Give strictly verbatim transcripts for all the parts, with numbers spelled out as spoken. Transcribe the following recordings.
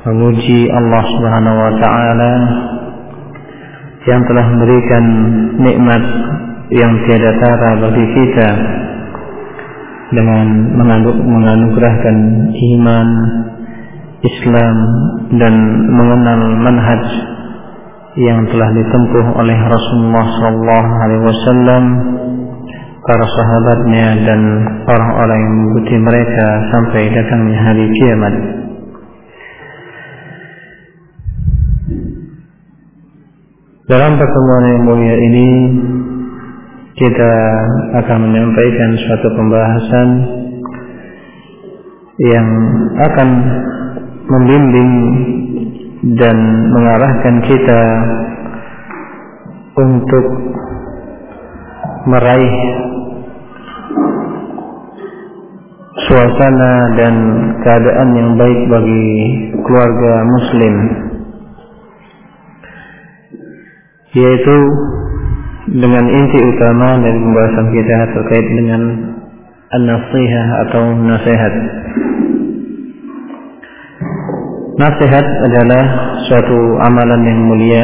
memuji Allah Subhanahu wa taala yang telah memberikan nikmat yang tiada tara bagi kita dengan menganugerahkan iman, Islam, dan mengenal manhaj yang telah ditempuh oleh Rasulullah sallallahu alaihi wasallam, para sahabatnya, dan orang-orang yang mengikuti mereka sampai datangnya hari kiamat. Dalam pertemuan yang mulia ini kita akan menyampaikan suatu pembahasan yang akan membimbing dan mengarahkan kita untuk meraih suasana dan keadaan yang baik bagi keluarga muslim, yaitu dengan inti utama dari pembahasan kita terkait dengan an-nasihah atau nasihat. Nasihat adalah suatu amalan yang mulia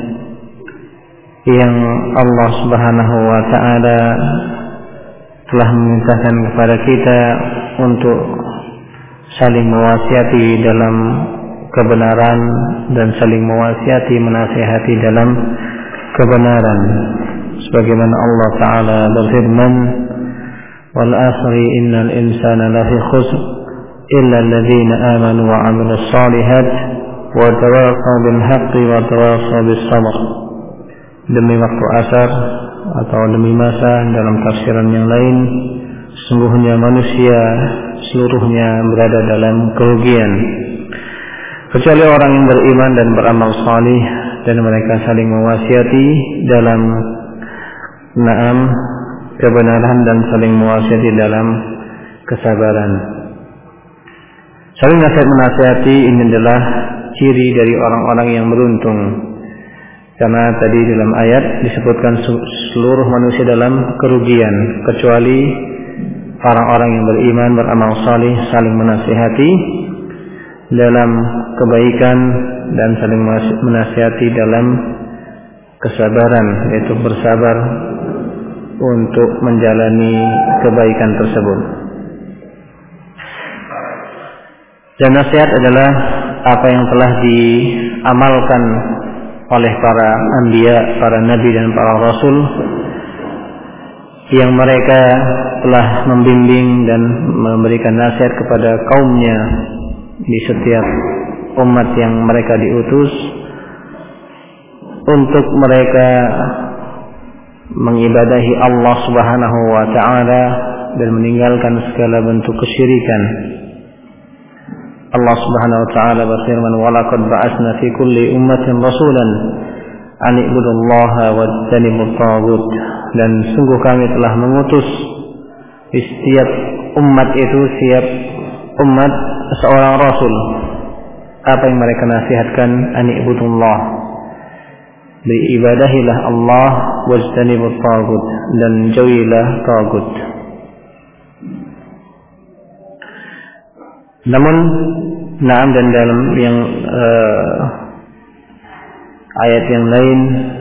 yang Allah Subhanahu wa taala telah memerintahkan kepada kita untuk saling mewasiati dalam kebenaran dan saling mewasiati menasihati dalam kebenaran, sebagaimana Allah taala berfirman, wal asri innal insana lafi khusr illa alladhina amanu wa 'amilus shalihat wa tawassaw bil haqqi wa tawassaw bis sabr. Demi waktu asar atau demi masa dalam tafsiran yang lain, sesungguhnya manusia seluruhnya berada dalam kerugian kecuali orang yang beriman dan beramal salih, dan mereka saling mewasiati dalam na'am kebenaran dan saling mewasiati dalam kesabaran. Saling nasihat menasihati ini adalah ciri dari orang-orang yang beruntung, karena tadi dalam ayat disebutkan seluruh manusia dalam kerugian kecuali orang-orang yang beriman beramal salih, saling menasihati dalam kebaikan dan saling menasihati dalam kesabaran, yaitu bersabar untuk menjalani kebaikan tersebut. Dan nasihat adalah apa yang telah diamalkan oleh para anbiya, para nabi dan para rasul, yang mereka telah membimbing dan memberikan nasihat kepada kaumnya di setiap umat yang mereka diutus, untuk mereka mengibadahi Allah Subhanahu wa taala dan meninggalkan segala bentuk kesyirikan. Allah Subhanahu wa taala berfirman, wa laqad ba'atsna fi kulli ummatin rasulan an ibudullaha wajtanibut taghut. Dan sungguh kami telah mengutus di setiap umat itu, setiap umat seorang rasul. Apa yang mereka nasihatkan? An ibudullah, beribadahilah Allah, wajtanibut taghut, dan jauhilah taghut. Namun na'am, dan dalam yang uh, ayat yang lain,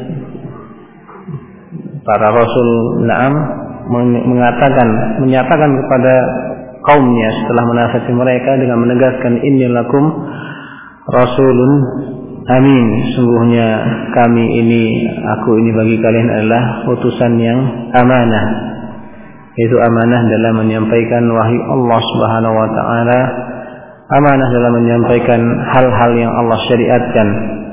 para rasul na'am mengatakan, menyatakan kepada kaumnya setelah menasihati mereka dengan menegaskan, inni lakum rasulun amin, sungguhnya kami ini, aku ini bagi kalian adalah utusan yang amanah, yaitu amanah dalam menyampaikan wahyu Allah Subhanahu wa taala, amanah dalam menyampaikan hal-hal yang Allah syariatkan.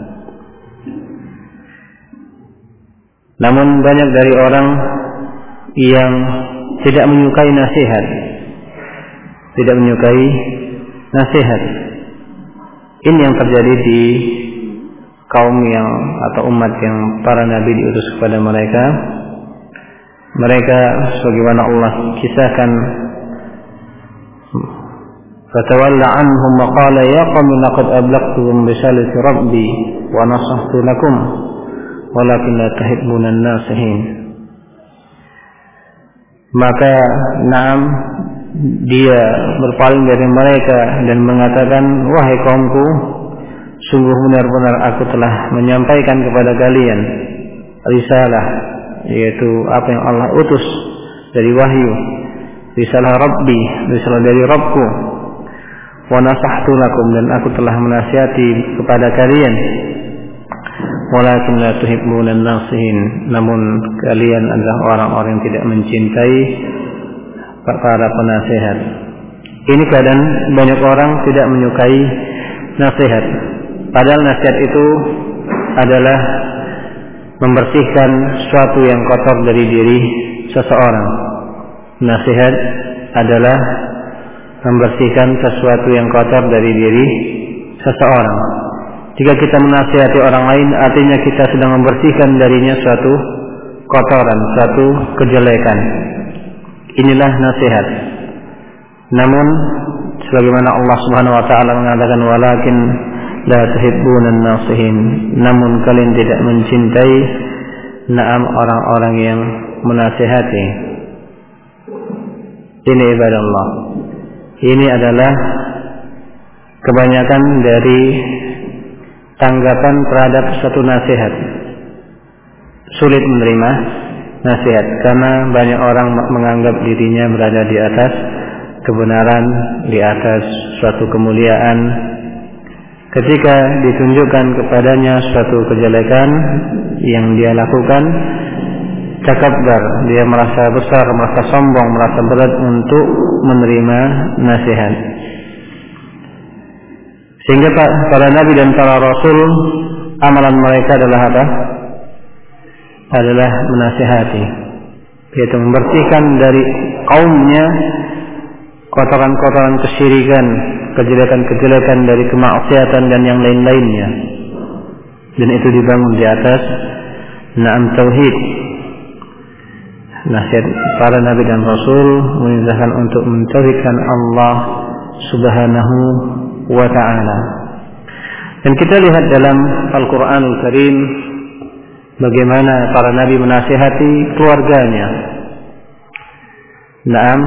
Namun banyak dari orang yang tidak menyukai nasihat, tidak menyukai nasihat. Ini yang terjadi di kaum yang atau umat yang para nabi diutus kepada mereka. Mereka sebagaimana Allah kisahkan, fatawalla anhum wa qala ya qawmi laqad ablagtukum risalati rabbi wa nasahtu lakum walakin la tuhibbuna an-nasihin. Maka na'am, dia berpaling dari mereka dan mengatakan, wahai kaumku, sungguh benar-benar aku telah menyampaikan kepada kalian risalah, yaitu apa yang Allah utus dari wahyu, risalah Rabbi, risalah dari Rabbku. Wa nasahtu lakum, dan aku telah menasihati kepada kalian. Walakin la tuhibbuna an-nasihin, namun kalian adalah orang-orang yang tidak mencintai para penasihat. Ini keadaan banyak orang tidak menyukai nasihat, padahal nasihat itu adalah membersihkan sesuatu yang kotor dari diri seseorang. Nasihat adalah membersihkan sesuatu yang kotor dari diri seseorang. Jika kita menasihati orang lain, artinya kita sedang membersihkan darinya suatu kotoran, suatu kejelekan. Inilah nasihat. Namun sebagaimana Allah Subhanahu wa taala mengatakan, walakin la tuhibbunan nasihin, namun kalian tidak mencintai na'am orang-orang yang menasihati. Ini ibadah Allah. Ini adalah kebanyakan dari tanggapan terhadap satu nasihat. Sulit menerima nasihat karena banyak orang menganggap dirinya berada di atas kebenaran, di atas suatu kemuliaan. Ketika ditunjukkan kepadanya suatu kejelekan yang dia lakukan, takabbar, dia merasa besar, merasa sombong, merasa berat untuk menerima nasihat. Sehingga para nabi dan para rasul, amalan mereka adalah apa? Adalah menasihati, yaitu membersihkan dari kaumnya kotoran-kotoran kesyirikan, kejelekan-kejelekan dari kemaksiatan dan yang lain-lainnya. Dan itu dibangun di atas na'am tauhid. Nasihat para nabi dan rasul mengingatkan untuk mentauhidkan Allah Subhanahu wa ta'ala. Dan kita lihat dalam Al-Quranul Karim bagaimana para nabi menasihati keluarganya. Naam.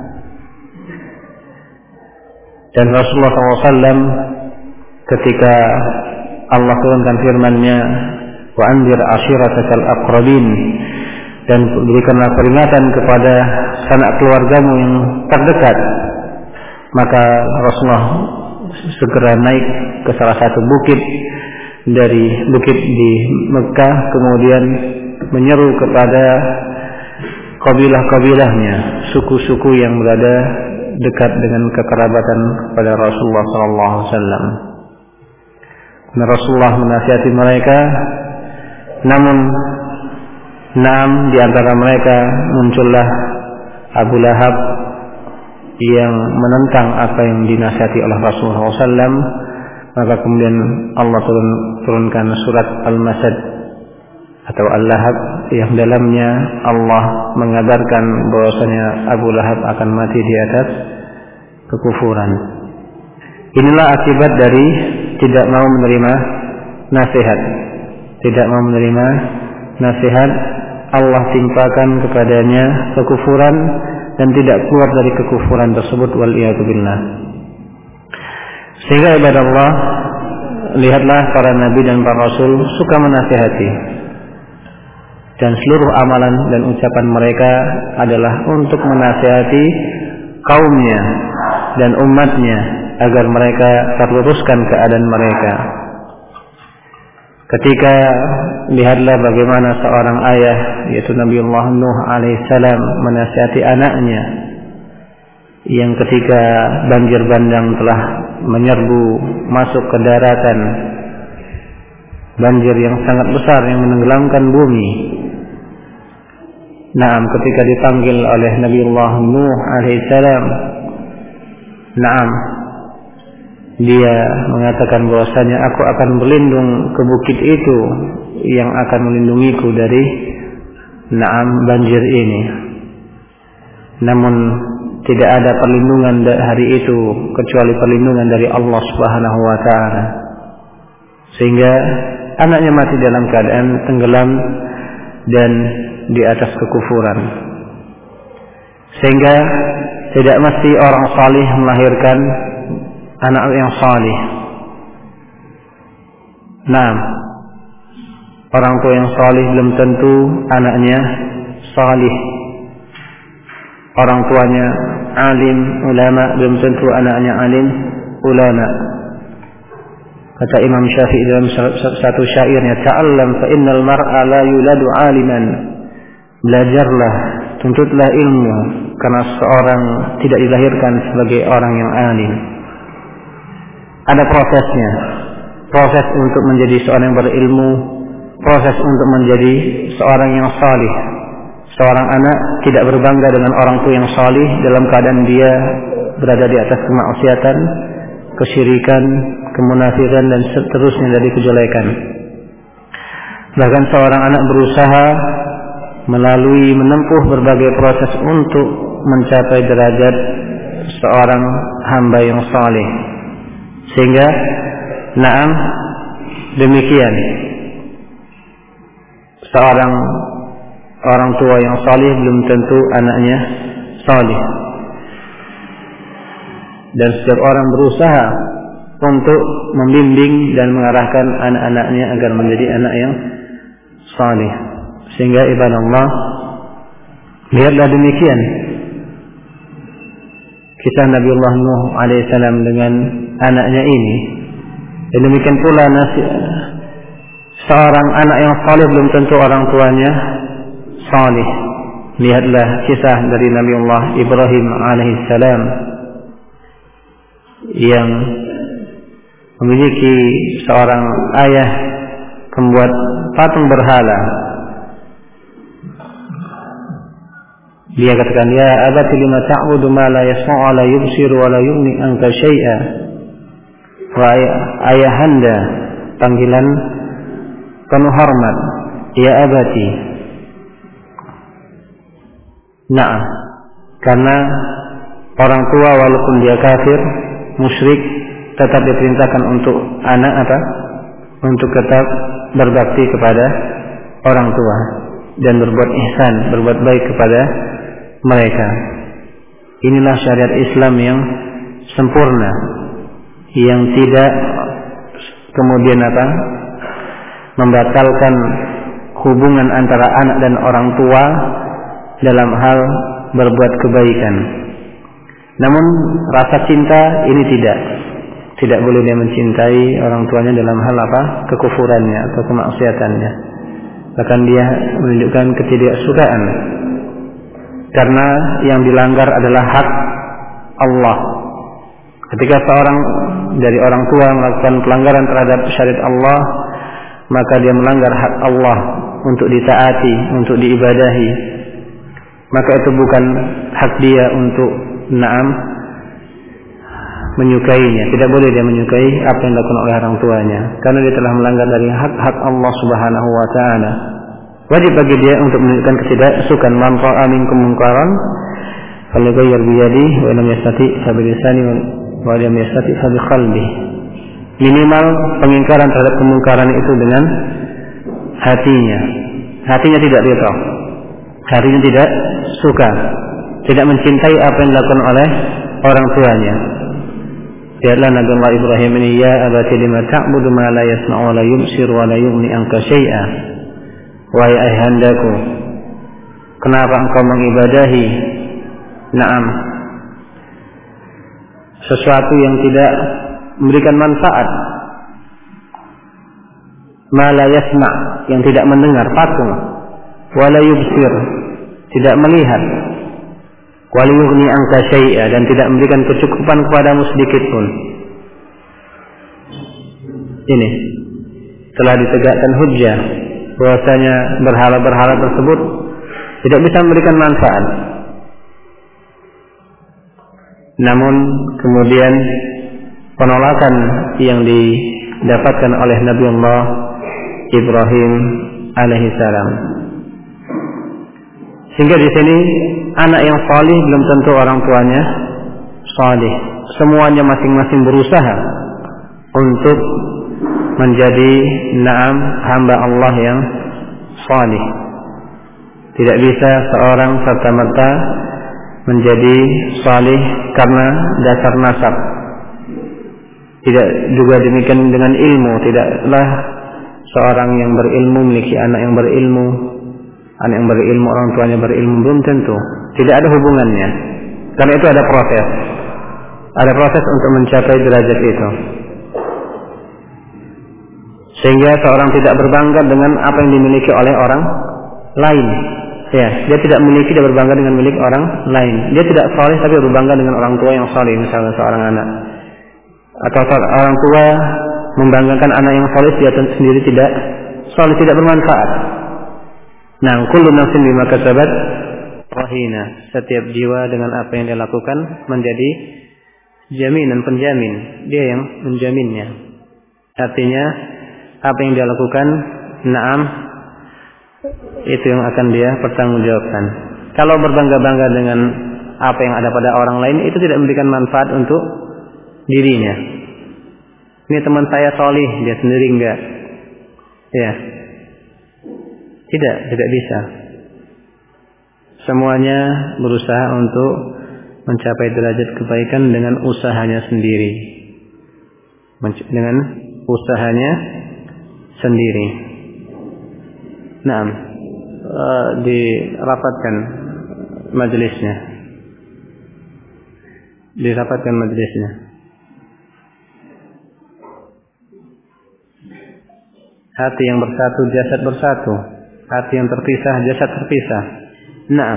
Dan Rasulullah shallallahu alaihi wasallam ketika Allah turunkan firman-Nya, wa anzir ashiratakal aqrabin, dan berikanlah peringatan kepada sanak keluargamu yang terdekat, maka Rasulullah segera naik ke salah satu bukit dari bukit di Mekah, kemudian menyeru kepada kabilah-kabilahnya, suku-suku yang berada dekat dengan kekerabatan kepada Rasulullah sallallahu alaihi wasallam. Dan Rasulullah menasihati mereka, namun enam di antara mereka muncullah Abu Lahab yang menentang apa yang dinasihati oleh Rasulullah sallallahu alaihi wasallam. Maka kemudian Allah turun, turunkan surat Al-Masad atau Al-Lahab yang dalamnya Allah mengabarkan bahwasanya Abu Lahab akan mati di atas kekufuran. Inilah akibat dari tidak mau menerima nasihat. Tidak mau menerima nasihat, Allah timpakan kepadanya kekufuran dan tidak keluar dari kekufuran tersebut, wal-iyadu billah. Sehingga ibadah Allah, lihatlah para nabi dan para rasul suka menasihati, dan seluruh amalan dan ucapan mereka adalah untuk menasihati kaumnya dan umatnya agar mereka terluruskan keadaan mereka. Ketika lihatlah bagaimana seorang ayah, yaitu Nabiullah Nuh alaihissalam, menasihati anaknya yang ketika banjir bandang telah menyerbu masuk ke daratan, banjir yang sangat besar yang menenggelamkan bumi. Naam, ketika dipanggil oleh Nabiullah Nuh alaihissalam, naam, dia mengatakan bahwasanya aku akan berlindung ke bukit itu yang akan melindungiku dari naam banjir ini. Namun tidak ada perlindungan hari itu kecuali perlindungan dari Allah Subhanahu wa taala. Sehingga anaknya mati dalam keadaan tenggelam dan di atas kekufuran. Sehingga tidak mesti orang salih melahirkan anak yang salih. Nah, orang tua yang salih belum tentu anaknya salih. Orang tuanya alim, ulama, belum tentu anaknya alim, ulama. Kata Imam Syafi'i dalam satu syairnya, ta'allam fa innal mar'a la yuladu aliman. Belajarlah, tuntutlah ilmu, karena seorang tidak dilahirkan sebagai orang yang alim. Ada prosesnya. Proses untuk menjadi seorang yang berilmu, proses untuk menjadi seorang yang salih. Seorang anak tidak berbangga dengan orang tua yang salih dalam keadaan dia berada di atas kemaksiatan, kesyirikan, kemunafikan, dan seterusnya dari kejelekan. Bahkan seorang anak berusaha melalui menempuh berbagai proses untuk mencapai derajat seorang hamba yang saleh. Sehingga na'am demikian seorang orang tua yang saleh belum tentu anaknya saleh. Dan setiap orang berusaha untuk membimbing dan mengarahkan anak-anaknya agar menjadi anak yang saleh. Sehingga ibadah Allah, biarlah demikian kisah Nabi Allah Nuh alaihissalam dengan anaknya ini. Dan demikian pula nasib seorang anak yang saleh belum tentu orang tuanya saleh. Lihatlah kisah dari Nabi Allah Ibrahim alaihissalam yang memiliki seorang ayah pembuat patung berhala. Dia katakan, ya abati lima ta'budu ma la yasma'u wa la yubsiru wa la yughni anka syai'a. Wahai ayahanda, panggilan penuh hormat, ya abati. Nah, karena orang tua walaupun dia kafir, musyrik, tetap diperintahkan untuk anak apa? Untuk tetap berbakti kepada orang tua dan berbuat ihsan, berbuat baik kepada mereka. Inilah syariat Islam yang sempurna, yang tidak kemudian apa? Membatalkan hubungan antara anak dan orang tua dalam hal berbuat kebaikan. Namun rasa cinta ini tidak tidak boleh dia mencintai orang tuanya dalam hal apa? Kekufurannya atau kemaksiatannya. Bahkan dia menunjukkan ketidaksukaan, karena yang dilanggar adalah hak Allah. Ketika seorang dari orang tua melakukan pelanggaran terhadap syariat Allah, maka dia melanggar hak Allah untuk ditaati, untuk diibadahi. Maka itu bukan hak dia untuk na'am menyukainya. Tidak boleh dia menyukai apa yang dilakukan oleh orang tuanya, karena dia telah melanggar dari hak-hak Allah Subhanahu wa ta'ala. Wajib bagi dia untuk menunjukkan ketidaksukaan. Man ra'a minkum munkaran falyughayyir bi yadihi wa lam yastati' fa bi lisanihi wa lam yastati' fa bi qalbihi. Minimal pengingkaran terhadap kemungkaran itu dengan hatinya. Hatinya tidak ridha, hatinya tidak suka, tidak mencintai apa yang dilakukan oleh orang tuanya. Lihatlah Nabi Allah Ibrahim ini, ya abati lima ta'budu ma la yasma'u wa la yubsiru wa la yughni anka syai'a. Wahai ayahandaku, kenapa engkau mengibadahi na'am sesuatu yang tidak memberikan manfaat? Ma la yasma', yang tidak mendengar, patung. Wa la yubsir, tidak melihat. Wa la yughni anka syai'a, dan tidak memberikan kecukupan kepadamu sedikit pun. Ini telah ditegakkan hujjah bahwasanya berhala-berhala tersebut tidak bisa memberikan manfaat. Namun kemudian penolakan yang didapatkan oleh Nabi Allah Ibrahim alaihissalam. Sehingga di sini anak yang salih belum tentu orang tuanya salih. Semuanya masing-masing berusaha untuk menjadi na'am hamba Allah yang salih. Tidak bisa seorang serta-merta menjadi salih karena dasar nasab. Tidak juga demikian dengan ilmu. Tidaklah seorang yang berilmu memiliki anak yang berilmu, anak yang berilmu orang tuanya berilmu, belum tentu. Tidak ada hubungannya. Karena itu ada proses. Ada proses untuk mencapai derajat itu. Sehingga seorang tidak berbangga dengan apa yang dimiliki oleh orang lain. Ya, dia tidak memiliki, dia berbangga dengan milik orang lain. Dia tidak saleh tapi berbangga dengan orang tua yang saleh, misalnya seorang anak. Atau orang tua membanggakan anak yang saleh, dia sendiri tidak saleh, tidak bermanfaat. Nah, kullu nafsin bima kasabat rahina. Setiap jiwa dengan apa yang dia lakukan menjadi jaminan, penjamin. Dia yang menjaminnya. Artinya apa yang dia lakukan, na'am, itu yang akan dia pertanggungjawabkan. Kalau berbangga-bangga dengan apa yang ada pada orang lain, itu tidak memberikan manfaat untuk dirinya. Ini teman saya solih, dia sendiri enggak. Ya, tidak, tidak bisa. Semuanya berusaha untuk mencapai derajat kebaikan dengan usahanya sendiri. Dengan usahanya sendiri. Naam, uh, dirapatkan majelisnya. Dirapatkan majelisnya. Hati yang bersatu, jasad bersatu. Hati yang terpisah, jasad terpisah. Naam.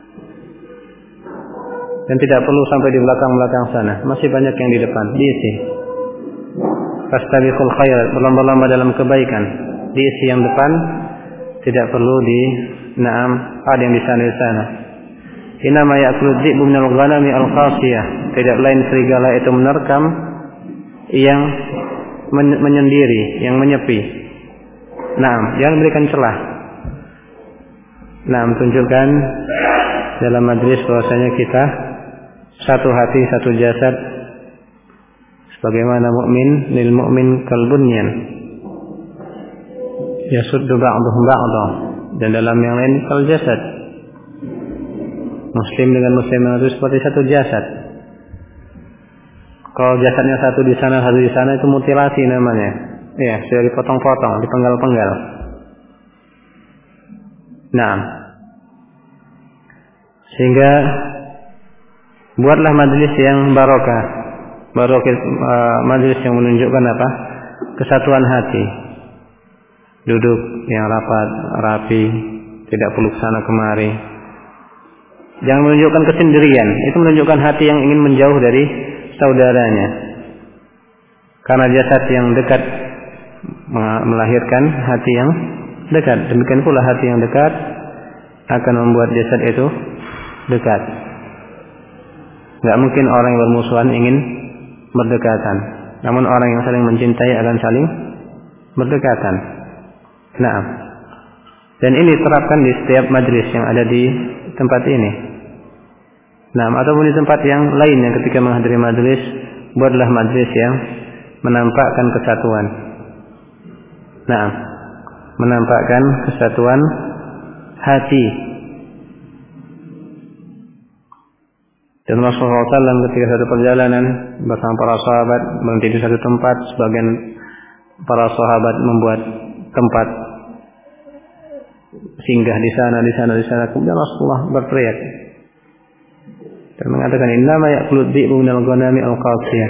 Dan tidak perlu sampai di belakang-belakang sana. Masih banyak yang di depan. Diisi. Fastabiqul khairat, berlomba-lomba dalam kebaikan. Diisi yang depan, tidak perlu di naam, ada yang di sana di sana. Inama ya'kulu dhi'bu minal ghanami al-qasiyah. Tidak lain serigala itu menerkam yang men- menyendiri, yang menyepi. Naam, jangan berikan celah. Naam, tunjukkan dalam majlis bahwasanya kita satu hati, satu jasad. Sebagaimana mukmin lil mukmin kal bunyan. Yasuddu ba'duhum ba'dha. Dan dalam yang lain kal jasad. Muslim dengan muslim itu seperti satu jasad. Kalau jasadnya satu di sana, satu di sana, itu mutilasi namanya. Ya, sudah dipotong-potong, dipenggal-penggal. Nah, sehingga buatlah majelis yang barokah. Barokah uh, majelis yang menunjukkan apa? Kesatuan hati. Duduk yang rapat, rapi, tidak perlu kesana kemari. Jangan menunjukkan kesendirian. Itu menunjukkan hati yang ingin menjauh dari saudaranya. Karena jasad yang dekat melahirkan hati yang dekat. Demikian pula hati yang dekat akan membuat jasad itu dekat. Tidak mungkin orang yang bermusuhan ingin berdekatan. Namun orang yang saling mencintai akan saling berdekatan. Nah, dan ini terapkan di setiap majlis yang ada di tempat ini. Nah, ataupun di tempat yang lainnya ketika menghadiri majlis, buatlah majlis yang menampakkan kesatuan. Nah, menampakkan kesatuan hati. Dan Rasulullah shallallahu alaihi wasallam ketika satu perjalanan bersama para sahabat berhenti di satu tempat, sebagian para sahabat membuat tempat singgah di sana, di sana, di sana. Kemudian Rasulullah berteriak dan mengatakan, "Innama ya'kulu dhi'bu minal ghanami al-qasiyah."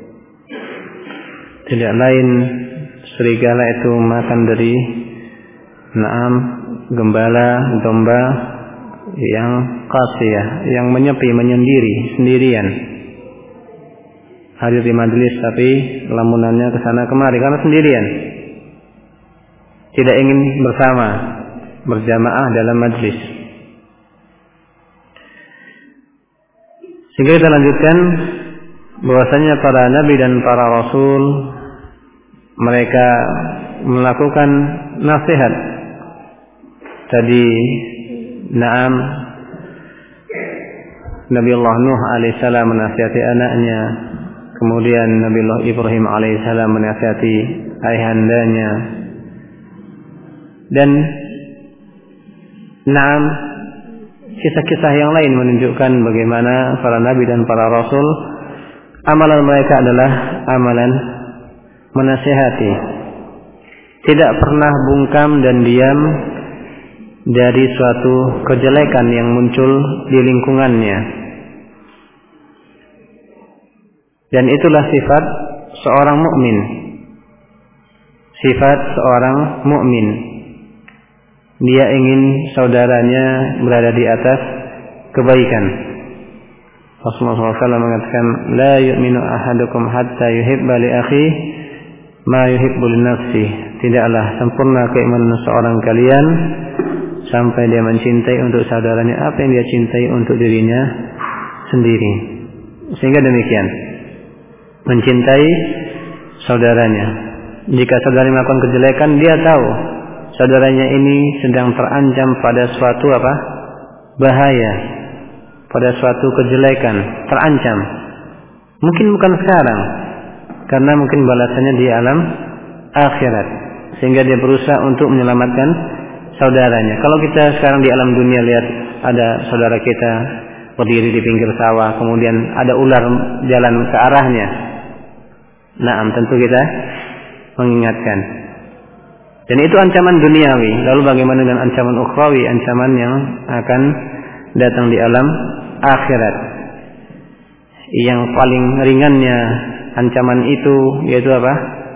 Tidak lain serigala itu makan dari naam gembala domba yang qasiyah, yang menyepi, menyendiri, sendirian. Hadir di majelis tapi lamunannya ke sana kemari karena sendirian. Tidak ingin bersama, berjamaah dalam majlis. Sehingga kita lanjutkan bahwasanya para nabi dan para rasul mereka melakukan nasihat. Tadi na'am Nabi Allah Nuh alaihissalam menasihati anaknya, kemudian Nabi Allah Ibrahim alaihissalam menasihati ayahandanya, dan na'am kisah-kisah yang lain menunjukkan bagaimana para nabi dan para rasul amalan mereka adalah amalan menasihati, tidak pernah bungkam dan diam dari suatu kejelekan yang muncul di lingkungannya. Dan itulah sifat seorang mukmin. Sifat seorang mukmin. Dia ingin saudaranya berada di atas kebaikan. Rasulullah shallallahu alaihi wasallam mengatakan, la yu'minu ahadukum hatta yuhibba li akhihi ma yuhibbu li nafsihi. Tidaklah sempurna keimanan seorang kalian sampai dia mencintai untuk saudaranya apa yang dia cintai untuk dirinya sendiri. Sehingga demikian, mencintai saudaranya. Jika saudaranya melakukan kejelekan, dia tahu saudaranya ini sedang terancam pada suatu apa? bahaya, pada suatu kejelekan, terancam. Mungkin bukan sekarang, karena mungkin balasannya di alam akhirat, sehingga dia berusaha untuk menyelamatkan saudaranya. Kalau kita sekarang di alam dunia lihat ada saudara kita berdiri di pinggir sawah, kemudian ada ular jalan ke arahnya, nah tentu kita mengingatkan. Dan itu ancaman duniawi. Lalu bagaimana dengan ancaman ukhrawi, ancaman yang akan datang di alam akhirat? Yang paling ringannya ancaman itu yaitu apa?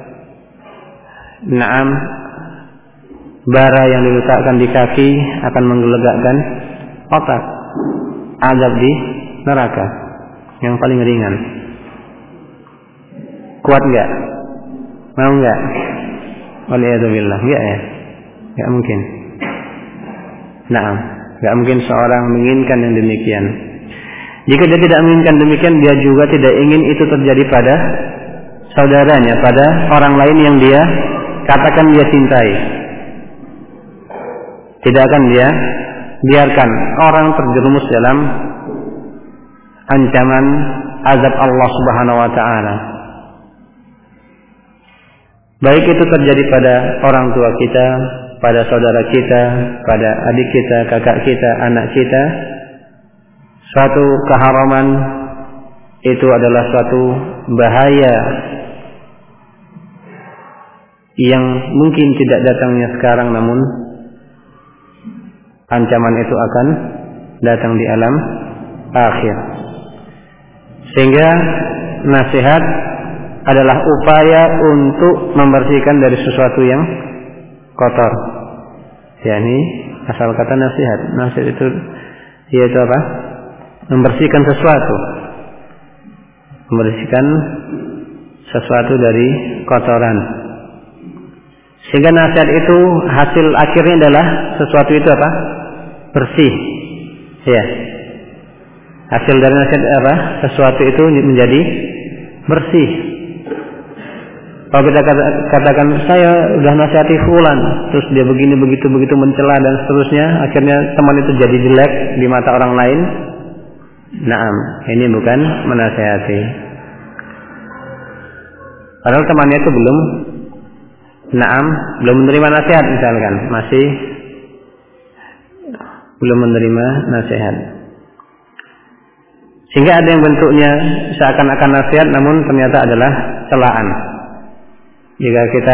Naam, bara yang diletakkan di kaki akan menggelegakkan otak. Azab di neraka yang paling ringan. Kuat enggak? Mau enggak? Waliyadzubillah, enggak ya? Enggak mungkin. Naam, enggak mungkin seorang menginginkan yang demikian. Jika dia tidak menginginkan demikian, dia juga tidak ingin itu terjadi pada saudaranya, pada orang lain yang dia katakan dia cintai. Tidak akan dia biarkan orang terjerumus dalam ancaman azab Allah Subhanahu wa taala. Baik itu terjadi pada orang tua kita, pada saudara kita, pada adik kita, kakak kita, anak kita. Suatu keharaman itu adalah suatu bahaya yang mungkin tidak datangnya sekarang, namun ancaman itu akan datang di alam akhir. Sehingga nasihat adalah upaya untuk membersihkan dari sesuatu yang kotor. yakni asal kata nasihat. Nasihat itu yaitu apa? Membersihkan sesuatu, membersihkan sesuatu dari kotoran. Sehingga nasihat itu hasil akhirnya adalah sesuatu itu apa? Bersih. Ya. Hasil dari nasihat apa? Sesuatu itu menjadi bersih. Kalau kita katakan saya udah nasihati fulan, terus dia begini begitu begitu mencela dan seterusnya, akhirnya teman itu jadi jelek di mata orang lain. Naam, ini bukan menasihati. Padahal temannya itu belum, naam, belum menerima nasihat misalkan, masih belum menerima nasihat. Sehingga ada yang bentuknya seakan-akan nasihat, namun ternyata adalah celaan. Jika kita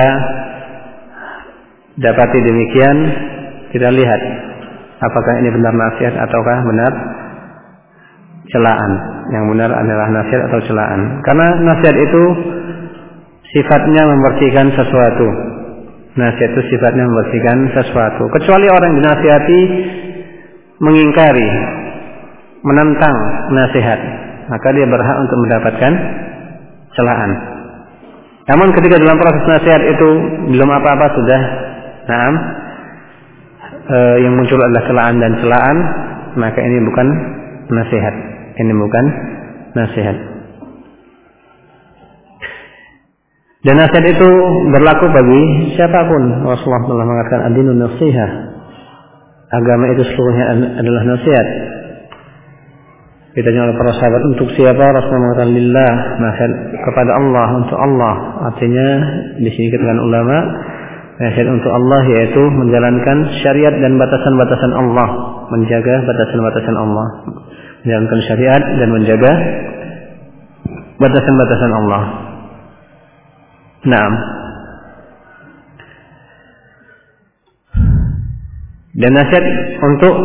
dapati demikian, kita lihat apakah ini benar nasihat ataukah benar celaan. Yang benar adalah nasihat atau celaan. Karena nasihat itu sifatnya membersihkan sesuatu. Nasihat itu sifatnya membersihkan sesuatu. Kecuali orang yang dinasihati mengingkari, menentang nasihat, maka dia berhak untuk mendapatkan celaan. Namun ketika dalam proses nasihat itu belum apa-apa sudah, naam, e, yang muncul adalah celaan dan celaan, maka ini bukan nasihat. Ini bukan nasihat. Dan nasihat itu berlaku bagi siapapun. Rasulullah telah mengatakan ad-dinun nasihah. Agama itu seluruhnya adalah nasihat. Ditanya oleh para sahabat, untuk siapa? Rasulullah mengatakan lillah, nasihat kepada Allah, untuk Allah. Artinya di sini katakan ulama, nasihat untuk Allah yaitu menjalankan syariat dan batasan-batasan Allah, menjaga batasan-batasan Allah, menjalankan syariat dan menjaga batasan-batasan Allah. Naam. Dan nasihat untuk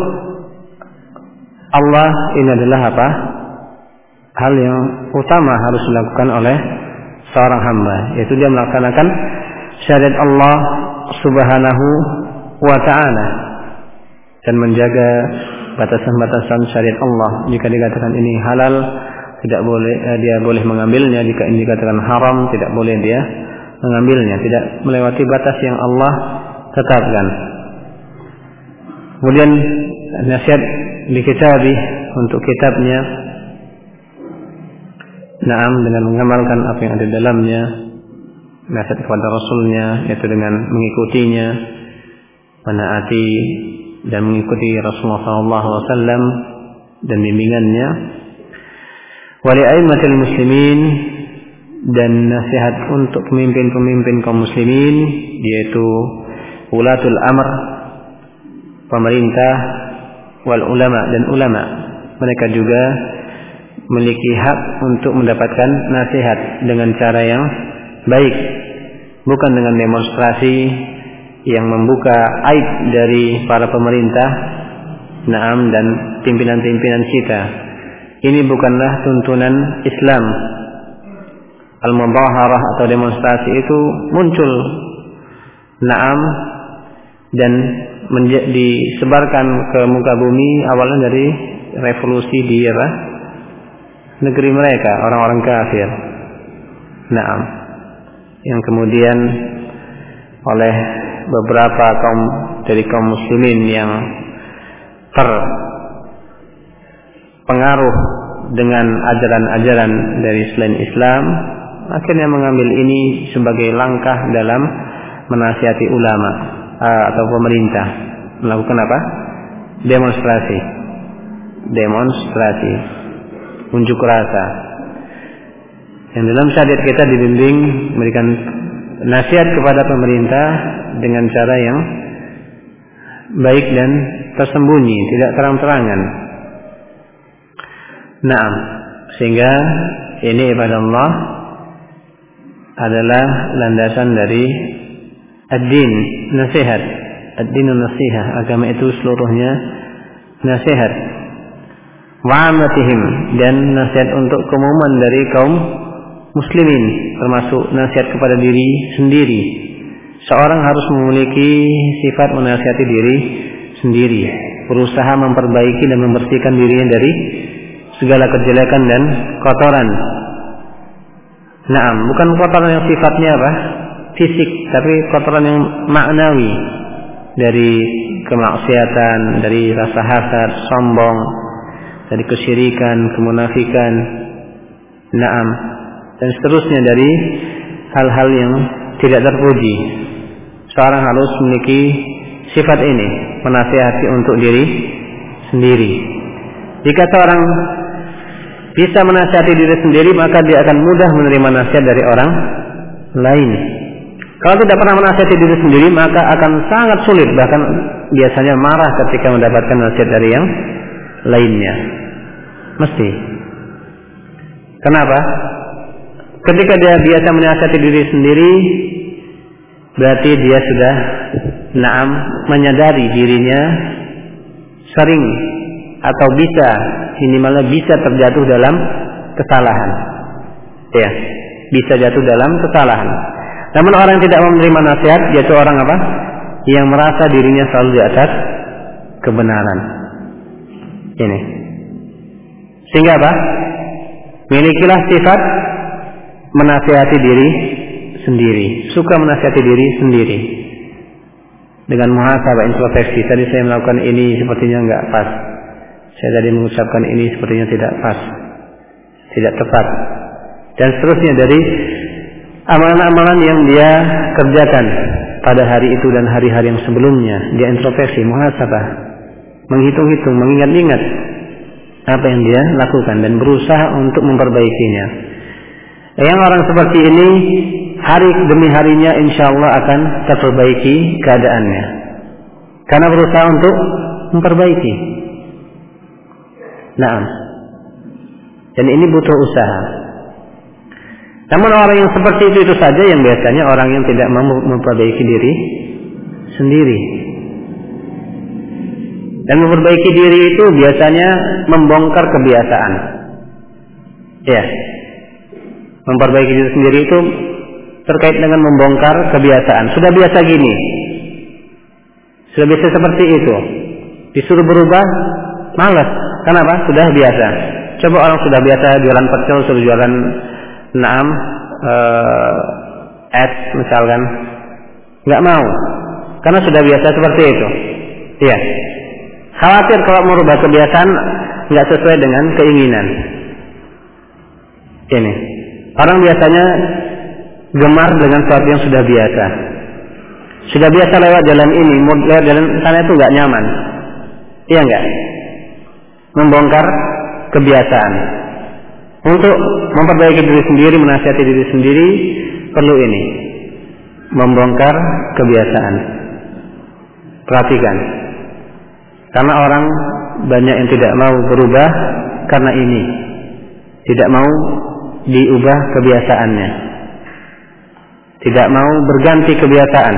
Allah ini adalah apa? Hal yang utama harus dilakukan oleh seorang hamba, yaitu dia melaksanakan syariat Allah Subhanahu wa ta'ala dan menjaga batasan-batasan syariat Allah. Jika dikatakan ini halal, tidak boleh eh, dia boleh mengambilnya. Jika ini dikatakan haram, tidak boleh dia mengambilnya, tidak melewati batas yang Allah tetapkan. Kemudian nasihat di kitabih, untuk kitabnya, naam, dengan mengamalkan apa yang ada di dalamnya. Nasihat kepada Rasulnya, yaitu dengan mengikutinya, menaati dan mengikuti Rasulullah sallallahu alaihi wasallam dan bimbingannya. Wali a'immatil muslimin, dan nasihat untuk pemimpin-pemimpin kaum muslimin, yaitu ulatul amr, pemerintah, wal ulama, dan ulama. Mereka juga memiliki hak untuk mendapatkan nasihat dengan cara yang baik, bukan dengan demonstrasi yang membuka aib dari para pemerintah, naam, dan pimpinan-pimpinan kita. Ini bukanlah tuntunan Islam. Al-mudaharah atau demonstrasi itu muncul, naam, dan disebarkan ke muka bumi awalnya dari revolusi di apa? Negeri mereka, orang-orang kafir. Naam. Yang kemudian oleh beberapa kaum dari kaum muslimin yang terpengaruh dengan ajaran-ajaran dari selain Islam, akhirnya mengambil ini sebagai langkah dalam menasihati ulama atau pemerintah. Melakukan apa? Demonstrasi. Demonstrasi. Unjuk rasa. Yang dalam syariat kita dibimbing memberikan nasihat kepada pemerintah dengan cara yang baik dan tersembunyi, tidak terang-terangan. Naam, sehingga ini ibadah Allah adalah landasan dari ad-din, nasihat. Ad-dinu nasihah, agama itu seluruhnya nasihat. Wa'amatihim, dan nasihat untuk keumuman dari kaum muslimin, termasuk nasihat kepada diri sendiri. Seorang harus memiliki sifat menasihati diri sendiri, berusaha memperbaiki dan membersihkan dirinya dari segala kejelekan dan kotoran. Naam, bukan kotoran yang sifatnya apa? Fisik, tapi kotoran yang maknawi, dari kemaksiatan, dari rasa hasad, sombong, dari kesyirikan, kemunafikan, naam, dan seterusnya dari hal-hal yang tidak terpuji. Seorang harus memiliki sifat ini, menasihati untuk diri sendiri. Jika seorang bisa menasihati diri sendiri, maka dia akan mudah menerima nasihat dari orang lain. Kalau tidak pernah menasihati diri sendiri, maka akan sangat sulit, bahkan biasanya marah ketika mendapatkan nasihat dari yang lainnya. Mesti. Kenapa? Ketika dia biasa menasihati diri sendiri, berarti dia sudah naam menyadari dirinya sering atau bisa, minimalnya bisa terjatuh dalam kesalahan. Ya, bisa jatuh dalam kesalahan. Namun orang yang tidak menerima nasihat, yaitu orang apa? Yang merasa dirinya selalu di atas kebenaran. Ini. Sehingga apa? Milikilah sifat menasihati diri sendiri, suka menasihati diri sendiri dengan muhasabah, introspeksi. Tadi saya melakukan ini sepertinya enggak pas. Saya tadi mengucapkan ini sepertinya tidak pas, tidak tepat, dan seterusnya dari amalan-amalan yang dia kerjakan pada hari itu dan hari-hari yang sebelumnya. Dia introspeksi, muhasabah, menghitung-hitung, mengingat-ingat apa yang dia lakukan dan berusaha untuk memperbaikinya. Yang orang seperti ini hari demi harinya insya Allah akan terperbaiki keadaannya, karena berusaha untuk memperbaiki. Nah, dan ini butuh usaha. Namun orang yang seperti itu itu saja yang biasanya orang yang tidak mau memperbaiki diri sendiri. Dan memperbaiki diri itu biasanya membongkar kebiasaan. Ya. Memperbaiki diri sendiri itu terkait dengan membongkar kebiasaan. Sudah biasa gini. Sudah biasa seperti itu. Disuruh berubah, malas. Kenapa? Sudah biasa. Coba orang sudah biasa jualan pecel, suruh jualan naam uh, es misalkan, nggak mau. Karena sudah biasa seperti itu. Iya. Khawatir kalau merubah kebiasaan nggak sesuai dengan keinginan. Ini orang biasanya gemar dengan sesuatu yang sudah biasa. Sudah biasa lewat jalan ini, lewat jalan sana itu nggak nyaman. Iya nggak? Membongkar kebiasaan. Untuk memperbaiki diri sendiri, menasihati diri sendiri, perlu ini, membongkar kebiasaan. Perhatikan. Karena orang banyak yang tidak mau berubah karena ini. Tidak mau diubah kebiasaannya. Tidak mau berganti kebiasaan.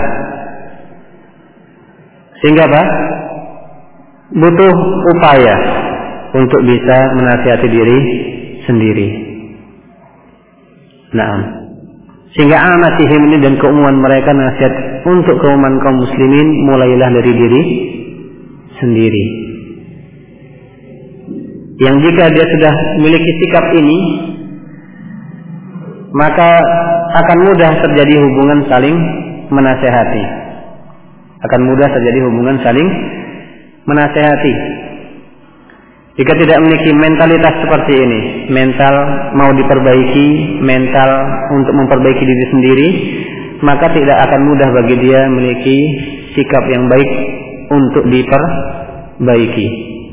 Sehingga apa? Butuh upaya untuk bisa menasihati diri sendiri. Nah, sehingga amatihim ini dan keumuman mereka nasihat untuk keumuman kaum muslimin mulailah dari diri sendiri. Yang jika dia sudah memiliki sikap ini, maka akan mudah terjadi hubungan saling menasehati. Akan mudah terjadi hubungan saling menasehati. Jika tidak memiliki mentalitas seperti ini, mental mau diperbaiki, mental untuk memperbaiki diri sendiri, maka tidak akan mudah bagi dia memiliki sikap yang baik untuk diperbaiki.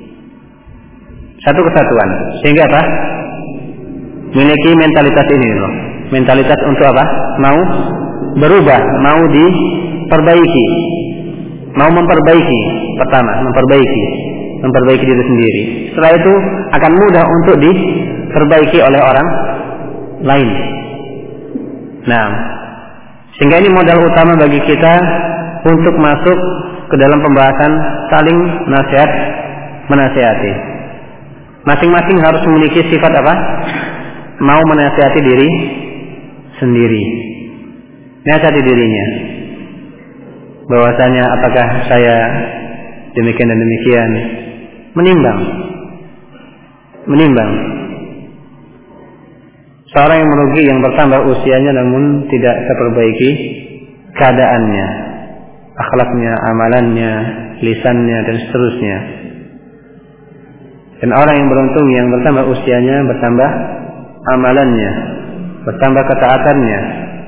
Satu kesatuan. Sehingga apa? Memiliki mentalitas ini loh. Mentalitas untuk apa? Mau berubah, mau diperbaiki. Mau memperbaiki. Pertama, memperbaiki. Memperbaiki diri sendiri. Setelah itu akan mudah untuk diperbaiki oleh orang lain. Nah, sehingga ini modal utama bagi kita untuk masuk ke dalam pembahasan saling nasihat menasihati. Masing-masing harus memiliki sifat apa? Mau menasihati diri sendiri. Nasihati dirinya. Bahwasanya apakah saya demikian dan demikian. Menimbang. Menimbang. Seorang yang merugi yang bertambah usianya namun tidak terperbaiki keadaannya, akhlaknya, amalannya, lisannya dan seterusnya. Dan orang yang beruntung yang bertambah usianya, bertambah amalannya, bertambah ketaatannya.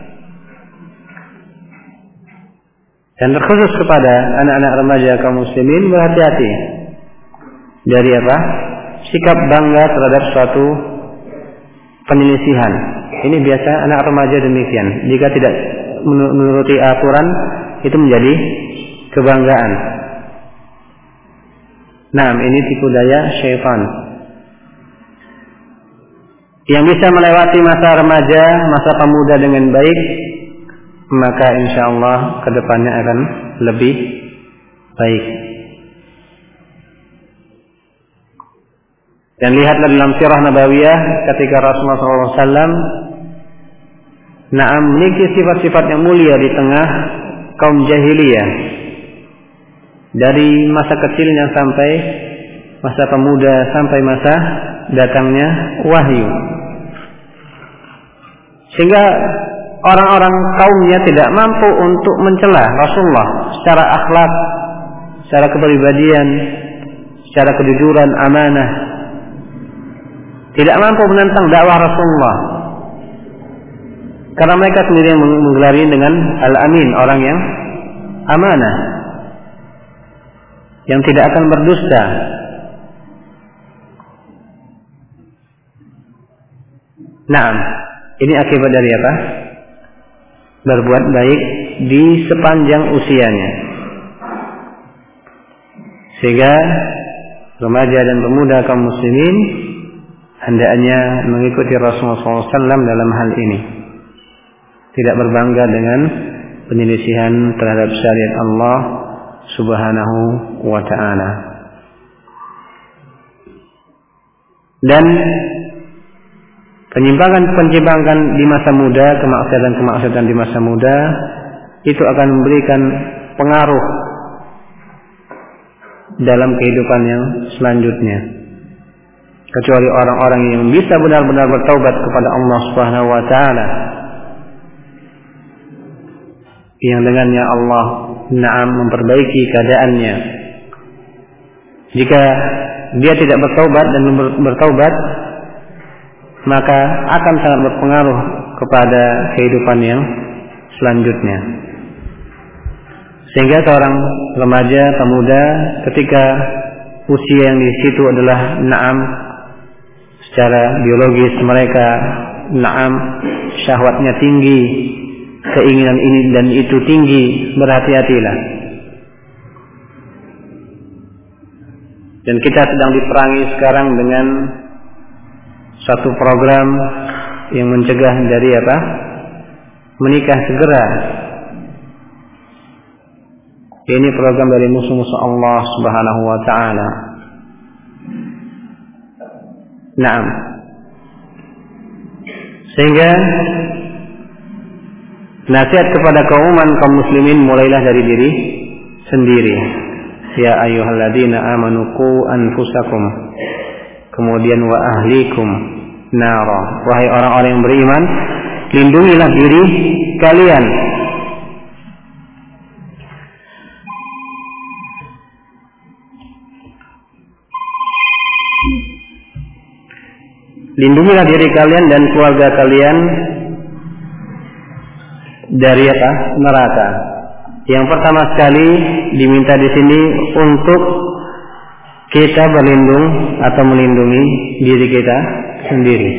Dan terkhusus kepada anak-anak remaja kaum muslimin, berhati-hati dari apa? Sikap bangga terhadap suatu penyelisihan. Ini biasa anak remaja demikian. Jika tidak menuruti aturan, itu menjadi kebanggaan. Nah, ini tipu daya syaitan. Yang bisa melewati masa remaja, masa pemuda dengan baik, maka insya Allah kedepannya akan lebih baik. Dan lihatlah dalam sirah nabawiyah ketika Rasulullah shallallahu alaihi wasallam na'am memiliki sifat-sifat yang mulia di tengah kaum jahiliyah, dari masa kecilnya sampai masa pemuda sampai masa datangnya wahyu, sehingga orang-orang kaumnya tidak mampu untuk mencela Rasulullah secara akhlak, secara kepribadian, secara kejujuran, amanah. Tidak mampu menentang dakwah Rasulullah. Karena mereka sendiri yang menggelari dengan Al-Amin, orang yang amanah, yang tidak akan berdusta. Naam, ini akibat dari apa? Berbuat baik di sepanjang usianya. Sehingga remaja dan pemuda kaum muslimin hendaknya mengikuti Rasulullah shallallahu alaihi wasallam dalam hal ini. tidak berbangga dengan penyelisihan terhadap syariat Allah Subhanahu wa ta'ala. Dan penyimpangan-penyimpangan di masa muda, kemaksiatan-kemaksiatan di masa muda itu akan memberikan pengaruh dalam kehidupan yang selanjutnya. Kecuali orang-orang yang bisa benar-benar bertaubat kepada Allah Subhanahu wa ta'ala, yang dengannya Allah na'am memperbaiki keadaannya. Jika dia tidak bertaubat dan bertaubat, maka akan sangat berpengaruh kepada kehidupan yang selanjutnya. Sehingga seorang remaja, pemuda, ketika usia yang di situ adalah na'am, secara biologis mereka na'am, syahwatnya tinggi, keinginan ini dan itu tinggi, berhati-hatilah. Dan kita sedang diperangi sekarang dengan satu program yang mencegah dari apa? Menikah segera. Ini program dari musuh-musuh Allah Subhanahu wa ta'ala. Naam. Sehingga nasihat kepada kauman kaum muslimin mulailah dari diri sendiri. Ya ayyuhalladzina amanu qu anfusakum, kemudian wa ahlikum nara. Wahai orang-orang yang beriman, lindungilah diri kalian. Lindungilah diri kalian dan keluarga kalian dari apa? Neraka. Yang pertama sekali diminta di sini untuk kita berlindung atau melindungi diri kita sendiri.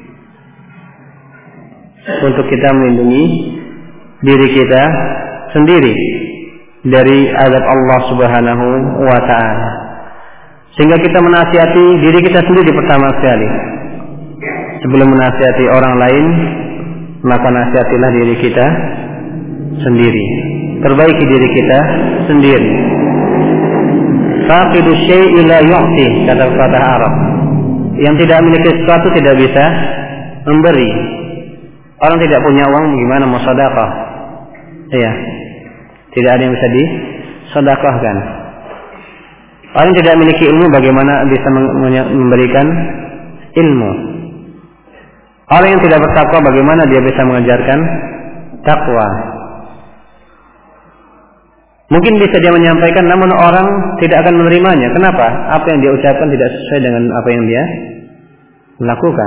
Untuk kita melindungi diri kita sendiri dari azab Allah Subhanahu wa ta'ala. Sehingga kita menasihati diri kita sendiri pertama sekali. Sebelum menasihati orang lain, maka nasihatilah diri kita sendiri. Perbaiki diri kita sendiri. Faqidu syai'i la yu'ti, kata pepatah Arab. Yang tidak memiliki sesuatu tidak bisa memberi. Orang tidak punya uang, gimana mau sedekah? Iya. Tidak ada yang bisa disedekahkan. Orang tidak memiliki ilmu, bagaimana bisa memberikan ilmu? Orang yang tidak bertakwa, bagaimana dia bisa mengajarkan takwa? Mungkin bisa dia menyampaikan, namun orang tidak akan menerimanya. Kenapa? Apa yang dia ucapkan tidak sesuai dengan apa yang dia lakukan.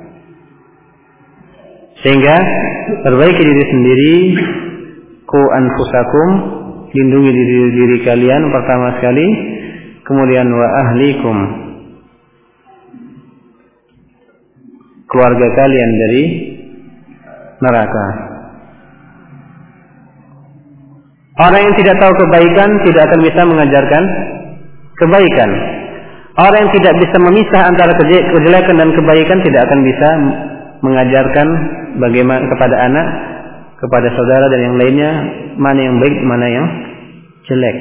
Sehingga perbaiki diri sendiri, ku anfusakum, lindungi diri diri kalian pertama sekali, kemudian wa ahlikum, keluarga kalian dari neraka. Orang yang tidak tahu kebaikan tidak akan bisa mengajarkan kebaikan. Orang yang tidak bisa memisah antara kejelekan dan kebaikan tidak akan bisa mengajarkan bagaimana kepada anak, kepada saudara dan yang lainnya, mana yang baik, mana yang jelek.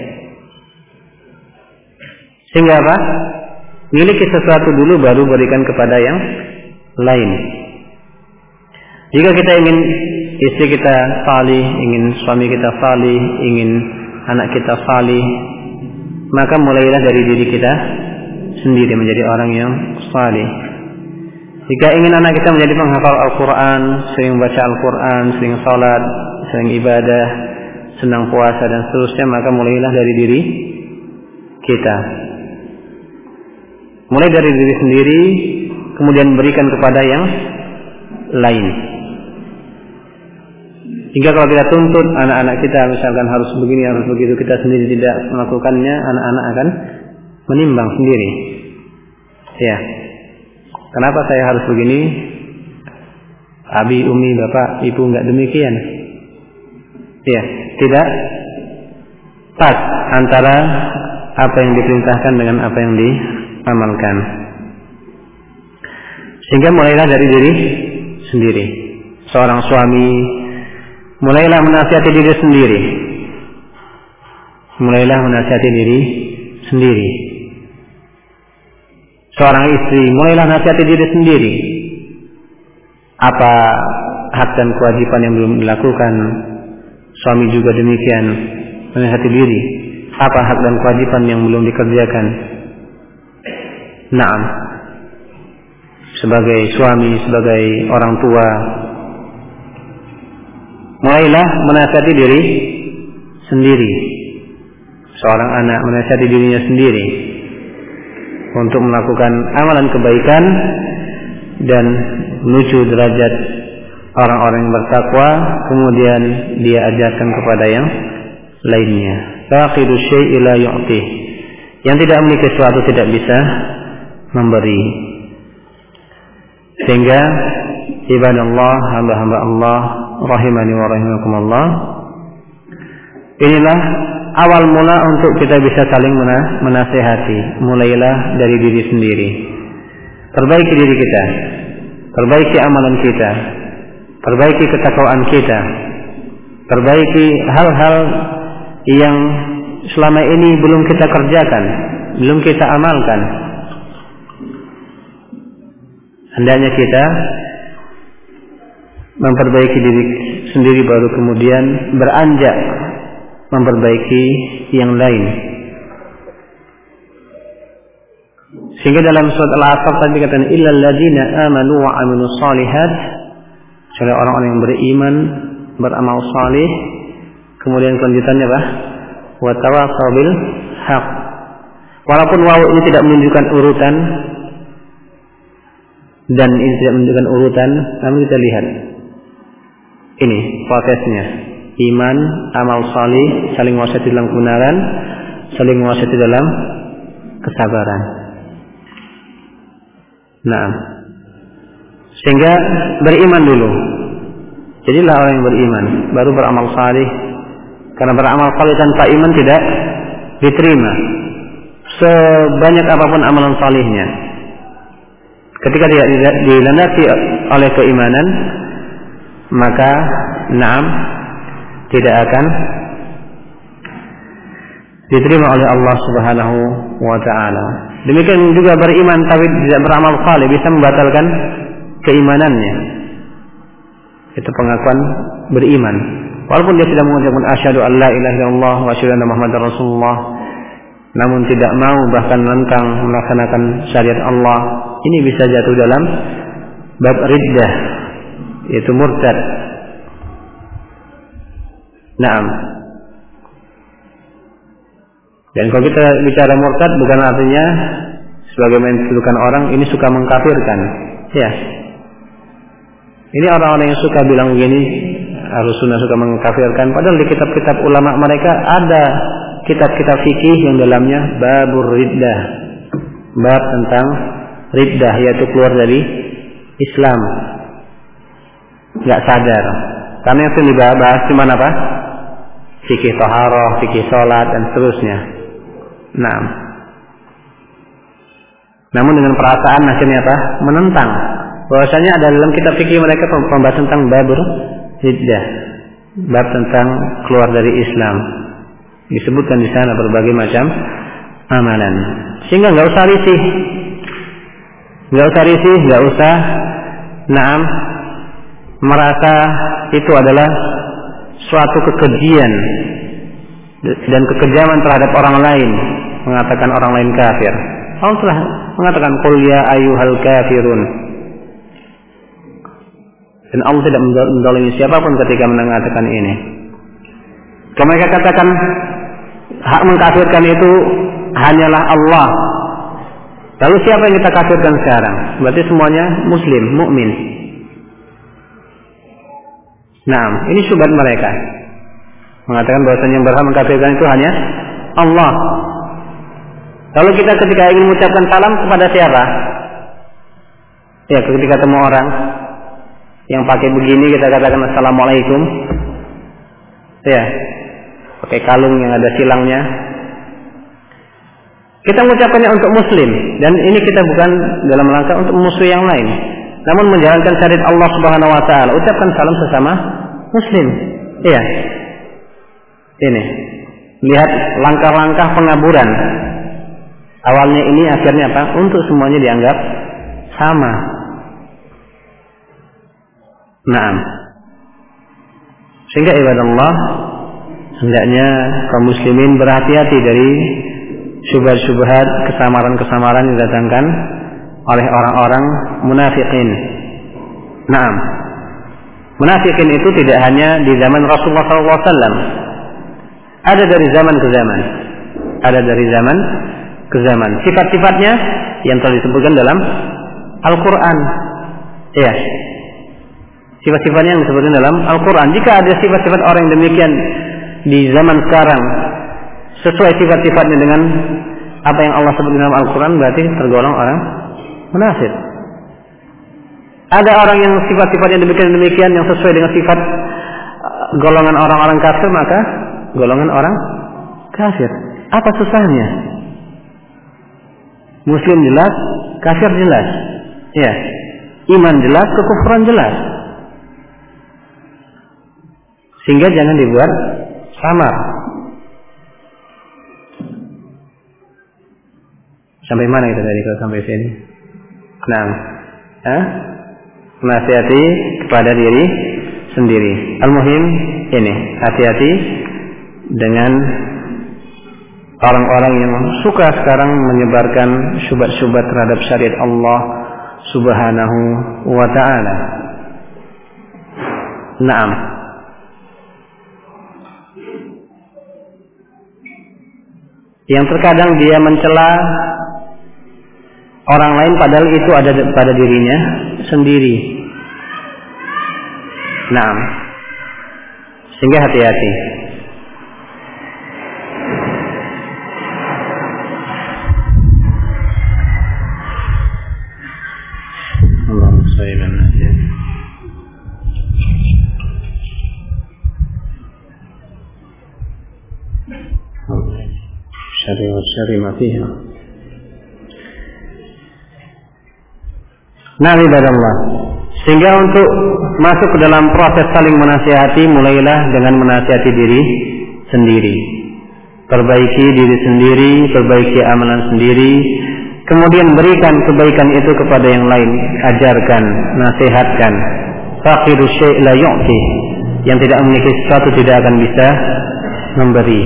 Sehingga apa? Miliki sesuatu dulu baru berikan kepada yang lain. Jika kita ingin istri kita salih, ingin suami kita salih, ingin anak kita salih, maka mulailah dari diri kita sendiri menjadi orang yang salih. Jika ingin anak kita menjadi penghafal Al-Quran, sering baca Al-Quran, sering salat, sering ibadah, senang puasa dan seterusnya, maka mulailah dari diri kita. Mulai dari diri sendiri, kemudian berikan kepada yang lain. Hingga kalau kita tuntut anak-anak kita misalkan harus begini, harus begitu, kita sendiri tidak melakukannya, anak-anak akan menimbang sendiri. Ya, kenapa saya harus begini? Abi, umi, bapak, ibu enggak demikian. Ya, tidak pas antara apa yang diperintahkan dengan apa yang diamalkan. Sehingga mulailah dari diri sendiri. Seorang suami mulailah menasihati diri sendiri. Mulailah menasihati diri sendiri. Seorang istri, mulailah nasihati diri sendiri. Apa hak dan kewajiban yang belum dilakukan? Suami juga demikian, menasihati diri. Apa hak dan kewajiban yang belum dikerjakan? Naam. Sebagai suami, sebagai orang tua, mulailah menasihati diri sendiri. Seorang anak menasihati dirinya sendiri untuk melakukan amalan kebaikan dan menuju derajat orang-orang yang bertakwa, kemudian dia ajarkan kepada yang lainnya. Faqidu syai'i la yu'tih. Yang tidak memiliki sesuatu tidak bisa memberi. Sehingga ibadallah, hamba-hamba Allah rahimani wa rahimakumullah, inilah awal mula untuk kita bisa saling menasehati. Mulailah dari diri sendiri. Perbaiki diri kita, perbaiki amalan kita, perbaiki ketakwaan kita, perbaiki hal-hal yang selama ini belum kita kerjakan, belum kita amalkan. Hendaknya kita memperbaiki diri sendiri, baru kemudian beranjak memperbaiki yang lain. Sehingga dalam surat Al-Asr tadi katakan illal ladzina amanu wa amilus shalihat, kecuali orang-orang yang beriman, beramal salih, kemudian kelanjutannya apa? Wa tawassaw bil haq. Walaupun wawu ini tidak menunjukkan urutan dan ini tidak menunjukkan urutan, namun kita lihat ini prosesnya. Iman, amal salih, saling wasiat dalam kebenaran, saling wasiat dalam kesabaran. Nah, sehingga beriman dulu. Jadilah orang yang beriman, baru beramal salih. Karena beramal salih tanpa iman tidak diterima, sebanyak apapun amalan salihnya. Ketika tidak dilandasi oleh keimanan, maka naam tidak akan diterima oleh Allah Subhanahu wa taala. Demikian juga beriman tapi tidak beramal saleh bisa membatalkan keimanannya. Itu pengakuan beriman. Walaupun dia tidak mengucapkan asyhadu an la ilaha illallah wa asyhadu anna muhammadar rasulullah, namun tidak mau bahkan menentang melaksanakan syariat Allah, ini bisa jatuh dalam bab riddah, yaitu murtad. Naam. Dan kalau kita bicara murtad bukan artinya sebagaimana dituduhkan orang ini suka mengkafirkan. Ya. Ini orang-orang yang suka bilang begini, Ahlussunnah suka mengkafirkan, padahal di kitab-kitab ulama mereka ada kitab-kitab fikih yang dalamnya babur riddah. Bab tentang riddah, yaitu keluar dari Islam. Enggak sadar. Karena yang sering dibahas di mana Pak? Fikih taharah, fikih salat dan seterusnya. Nah, namun dengan perasaan akhirnya apa? Menentang. Bahwasanya ada dalam kitab fikih mereka pembahasan tentang babur riddah, bab tentang keluar dari Islam. Disebutkan di sana berbagai macam amalan. Sehingga nggak usah risih, nggak usah risih, nggak usah naam merasa itu adalah suatu kekejian dan kekejaman terhadap orang lain, mengatakan orang lain kafir. Allah telah mengatakan qul ya ayyuhal kafirun. Dan Allah tidak menzalimi siapapun ketika mengatakan ini. Kalau mereka katakan hak mengkafirkan itu hanyalah Allah. Lalu siapa yang kita kafirkan sekarang? Berarti semuanya muslim, mukmin. Nah, ini syubhat mereka. Mengatakan bahwasanya yang berhak mengkafirkan itu hanya Allah. Lalu kita ketika ingin mengucapkan salam kepada siapa? Ya, ketika ketemu orang yang pakai begini kita katakan assalamualaikum. Ya, pakai kalung yang ada silangnya. Kita mengucapkannya untuk muslim, dan ini kita bukan dalam rangka untuk musuh yang lain, namun menjalankan syariat Allah Subhanahu wa taala. Ucapkan salam sesama muslim. Iya. Ini. Lihat langkah-langkah pengaburan. Awalnya ini, akhirnya apa? Untuk semuanya dianggap sama. Naam. Sehingga ibadallah, hendaknya kaum muslimin berhati-hati dari syubhat-syubhat, kesamaran-kesamaran yang didatangkan oleh orang-orang munafikin. Naam. Munafikin itu tidak hanya di zaman Rasulullah shallallahu alaihi wasallam. Ada dari zaman ke zaman. Ada dari zaman ke zaman. Sifat-sifatnya yang telah disebutkan dalam Al-Quran. Iya. Sifat-sifatnya yang disebutkan dalam Al-Quran. Jika ada sifat-sifat orang yang demikian di zaman sekarang, sesuai sifat-sifatnya dengan apa yang Allah sebutkan dalam Al-Quran, berarti tergolong orang munafik. Ada orang yang sifat-sifatnya demikian-demikian yang sesuai dengan sifat golongan orang-orang kafir, maka golongan orang kafir. Apa susahnya? Muslim jelas, kafir jelas. Ya. Iman jelas, kekufuran jelas. Sehingga jangan dibuat samar. Sampai mana kita tadi kalau sampai sini? Nah, eh? Nasihati kepada diri sendiri. Al-muhim ini, hati-hati dengan orang-orang yang suka sekarang menyebarkan syubhat-syubhat terhadap syariat Allah Subhanahu wa ta'ala. Naam. Yang terkadang dia mencela orang lain padahal itu ada pada dirinya sendiri. Naam. Sehingga hati-hati. Allahumma shalli ala Muhammad. Syarri wa syarri ma fiha. Nah, ibadallah. Sehingga untuk masuk ke dalam proses saling menasihati, mulailah dengan menasihati diri sendiri. Perbaiki diri sendiri, perbaiki amalan sendiri, kemudian berikan kebaikan itu kepada yang lain, ajarkan, nasihatkan. Faqiru syai' la yu'ti. Yang tidak memiliki sesuatu tidak akan bisa memberi.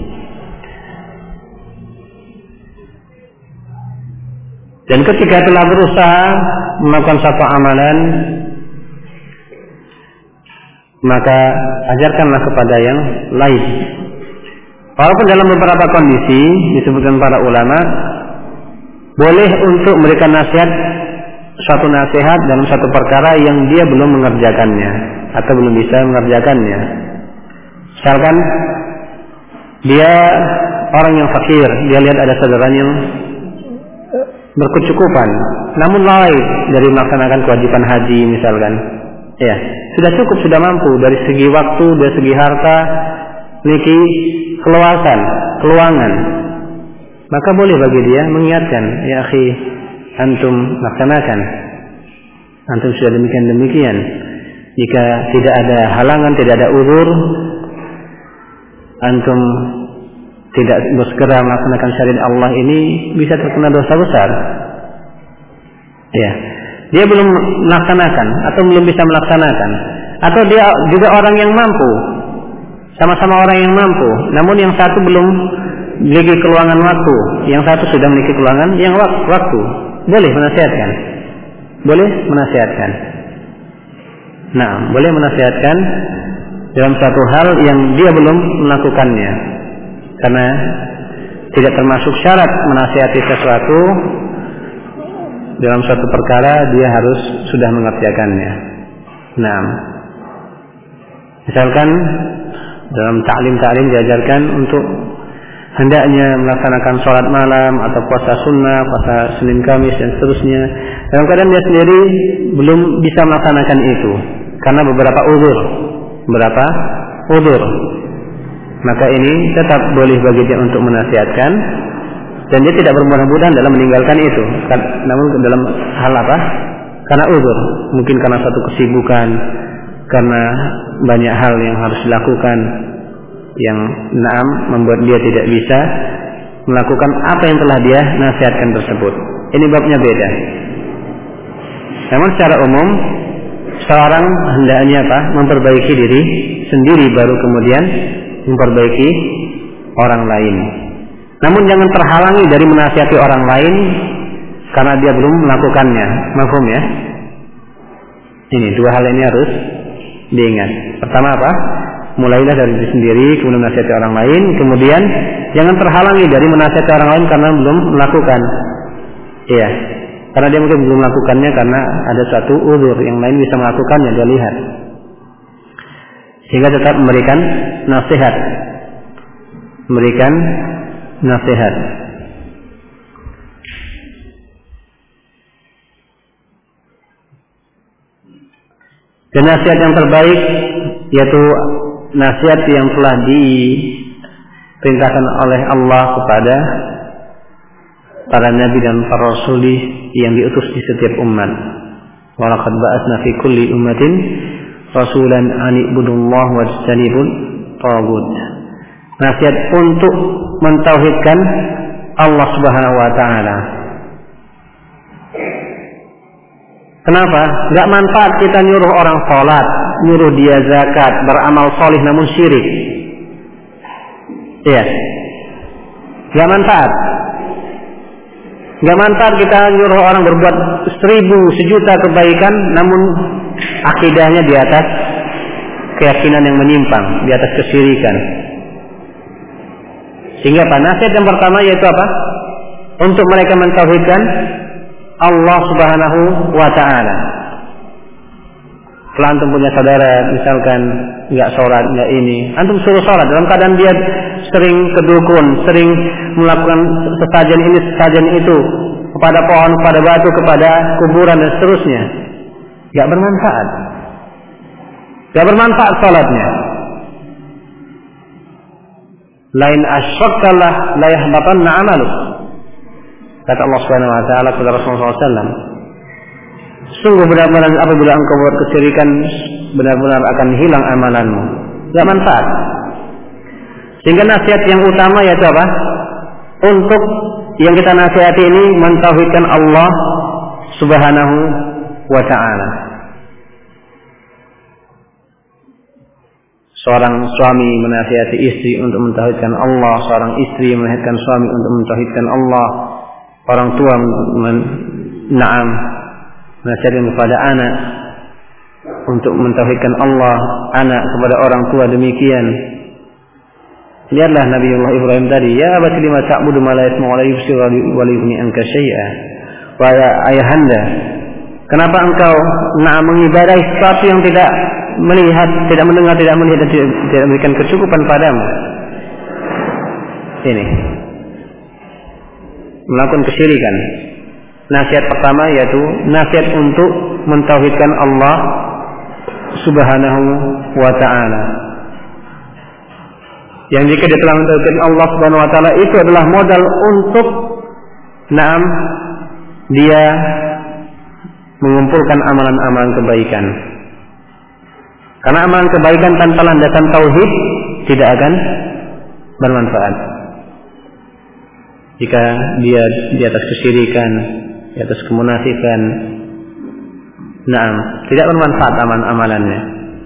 Dan ketika telah berusaha melakukan satu amalan, maka ajarkanlah kepada yang lain. Walaupun dalam beberapa kondisi disebutkan para ulama, boleh untuk memberikan nasihat, suatu nasihat dalam satu perkara yang dia belum mengerjakannya atau belum bisa mengerjakannya. Misalkan dia orang yang fakir, dia lihat ada saudaranya yang berkecukupan, namun lalai dari melaksanakan kewajiban haji misalkan. Ya, sudah cukup, sudah mampu dari segi waktu, dari segi harta, memiliki keluasan, keluangan. Maka boleh bagi dia mengingatkan, ya akhi, antum laksanakan. Antum sudah demikian-demikian. Jika tidak ada halangan, tidak ada uzur, antum tidak bersegera melaksanakan syariat Allah ini bisa terkena dosa besar. Ya, dia belum melaksanakan atau belum bisa melaksanakan, atau dia juga orang yang mampu, sama-sama orang yang mampu, namun yang satu belum memiliki keluangan waktu, yang satu sudah memiliki keluangan yang waktu. Boleh menasihatkan, boleh menasihatkan. Nah, boleh menasihatkan dalam satu hal yang dia belum melakukannya. Karena tidak termasuk syarat menasihati sesuatu dalam suatu perkara dia harus sudah mengerjakannya. Nah, misalkan dalam ta'lim-ta'lim diajarkan untuk hendaknya melaksanakan sholat malam atau puasa sunnah, puasa Senin Kamis dan seterusnya. Dalam keadaan dia sendiri belum bisa melaksanakan itu karena beberapa uzur, beberapa uzur. Maka ini tetap boleh bagi dia untuk menasihatkan, dan dia tidak bermudah-mudahan dalam meninggalkan itu. Namun dalam hal apa? Karena uzur, mungkin karena satu kesibukan, karena banyak hal yang harus dilakukan yang naam membuat dia tidak bisa melakukan apa yang telah dia nasihatkan tersebut. Ini babnya beda. Namun secara umum seorang hendaknya apa? Memperbaiki diri sendiri baru kemudian memperbaiki orang lain. Namun jangan terhalangi dari menasihati orang lain karena dia belum melakukannya. Mafhum ya? Ini dua hal ini harus diingat. Pertama apa? Mulailah dari diri sendiri, kemudian menasihati orang lain. Kemudian jangan terhalangi dari menasihati orang lain karena belum melakukan. Iya, karena dia mungkin belum melakukannya karena ada suatu uzur, yang lain bisa melakukannya, dia lihat. Sehingga tetap memberikan nasihat, memberikan nasihat. Dan nasihat yang terbaik yaitu nasihat yang telah diperintahkan oleh Allah kepada para nabi dan para rasul yang diutus di setiap umat. Wa laqad ba'atsna fi kulli ummatin rasulan an ibudullaha wajtanibut taghut. Nasihat untuk mentauhidkan Allah Subhanahu wa taala. Kenapa? Enggak manfaat kita nyuruh orang salat, nyuruh dia zakat, beramal solih namun syirik. Iya. Enggak manfaat. Enggak manfaat kita nyuruh orang berbuat seribu, sejuta kebaikan namun akidahnya di atas keyakinan yang menyimpang, di atas kesyirikan. Sehingga apa? Nasihat yang pertama yaitu apa? Untuk mereka mentauhidkan Allah Subhanahu wa ta'ala. Kalau antum punya saudara misalkan enggak sholat, enggak ini, antum suruh sholat dalam keadaan dia sering ke dukun, sering melakukan sesajen ini, sesajen itu, kepada pohon, kepada batu, kepada kuburan dan seterusnya, enggak bermanfaat. Enggak bermanfaat sholatnya. Lain asyraktalah la yahbatanna 'amaluk. Kata Allah Subhanahu wa taala kepada Rasulullah sallallahu alaihi wasallam, sungguh benar-benar apabila engkau buat kesyirikan, benar-benar akan hilang amalanmu. Tidak manfaat. Sehingga nasihat yang utama yaitu apa? Untuk yang kita nasihati ini mentauhidkan Allah Subhanahu wa taala. Seorang suami menasihati istri untuk mentauhidkan Allah, seorang istri menasihatkan suami untuk mentauhidkan Allah. Orang tua men, na'am nasihatkan kepada anak untuk mentauhidkan Allah, anak kepada orang tua demikian. Lihatlah Nabiullah Ibrahim tadi, ya abati lima ta'budu ma la yasma'u wa la yubsiru wa la yughni anka syai'a. Wahai ayahanda, kenapa engkau na'am mengibadahi sesuatu yang tidak melihat, tidak mendengar, tidak melihat dan tidak, tidak memberikan kecukupan padamu? Ini melakukan kesyirikan. Nasihat pertama yaitu nasihat untuk mentauhidkan Allah Subhanahu wa ta'ala. Yang jika dia telah mentauhidkan Allah Subhanahu wa ta'ala, itu adalah modal untuk naam dia mengumpulkan amalan-amalan kebaikan. Karena amalan kebaikan tanpa landasan tauhid tidak akan bermanfaat. Jika dia di atas kesyirikan, di atas kemunafikan, naam, tidak bermanfaat amal-amalannya.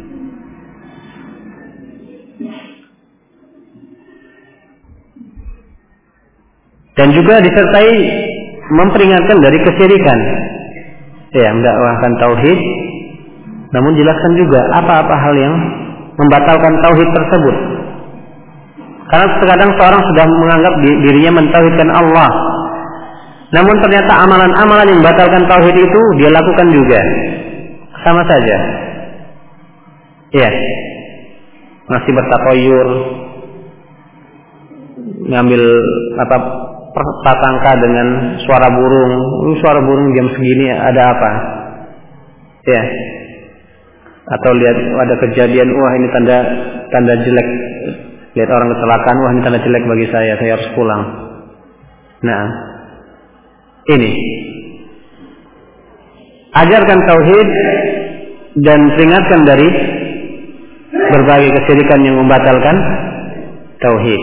Dan juga disertai memperingatkan dari kesyirikan. Ya, mendakwahkan tauhid, namun jelaskan juga apa-apa hal yang membatalkan tauhid tersebut. Karena terkadang seorang sudah menganggap dirinya mentauhidkan Allah, namun ternyata amalan-amalan yang membatalkan tauhid itu dia lakukan juga, sama saja. Ya, masih bertatoyur, ngambil apa prasangka dengan suara burung. Ini suara burung jam segini ada apa? Ya. Atau lihat ada kejadian, wah ini tanda tanda jelek. Lihat orang kecelakaan, wah ini tanda jelek bagi saya, saya harus pulang. Nah, ini ajarkan tauhid dan peringatkan dari berbagai kesyirikan yang membatalkan tauhid.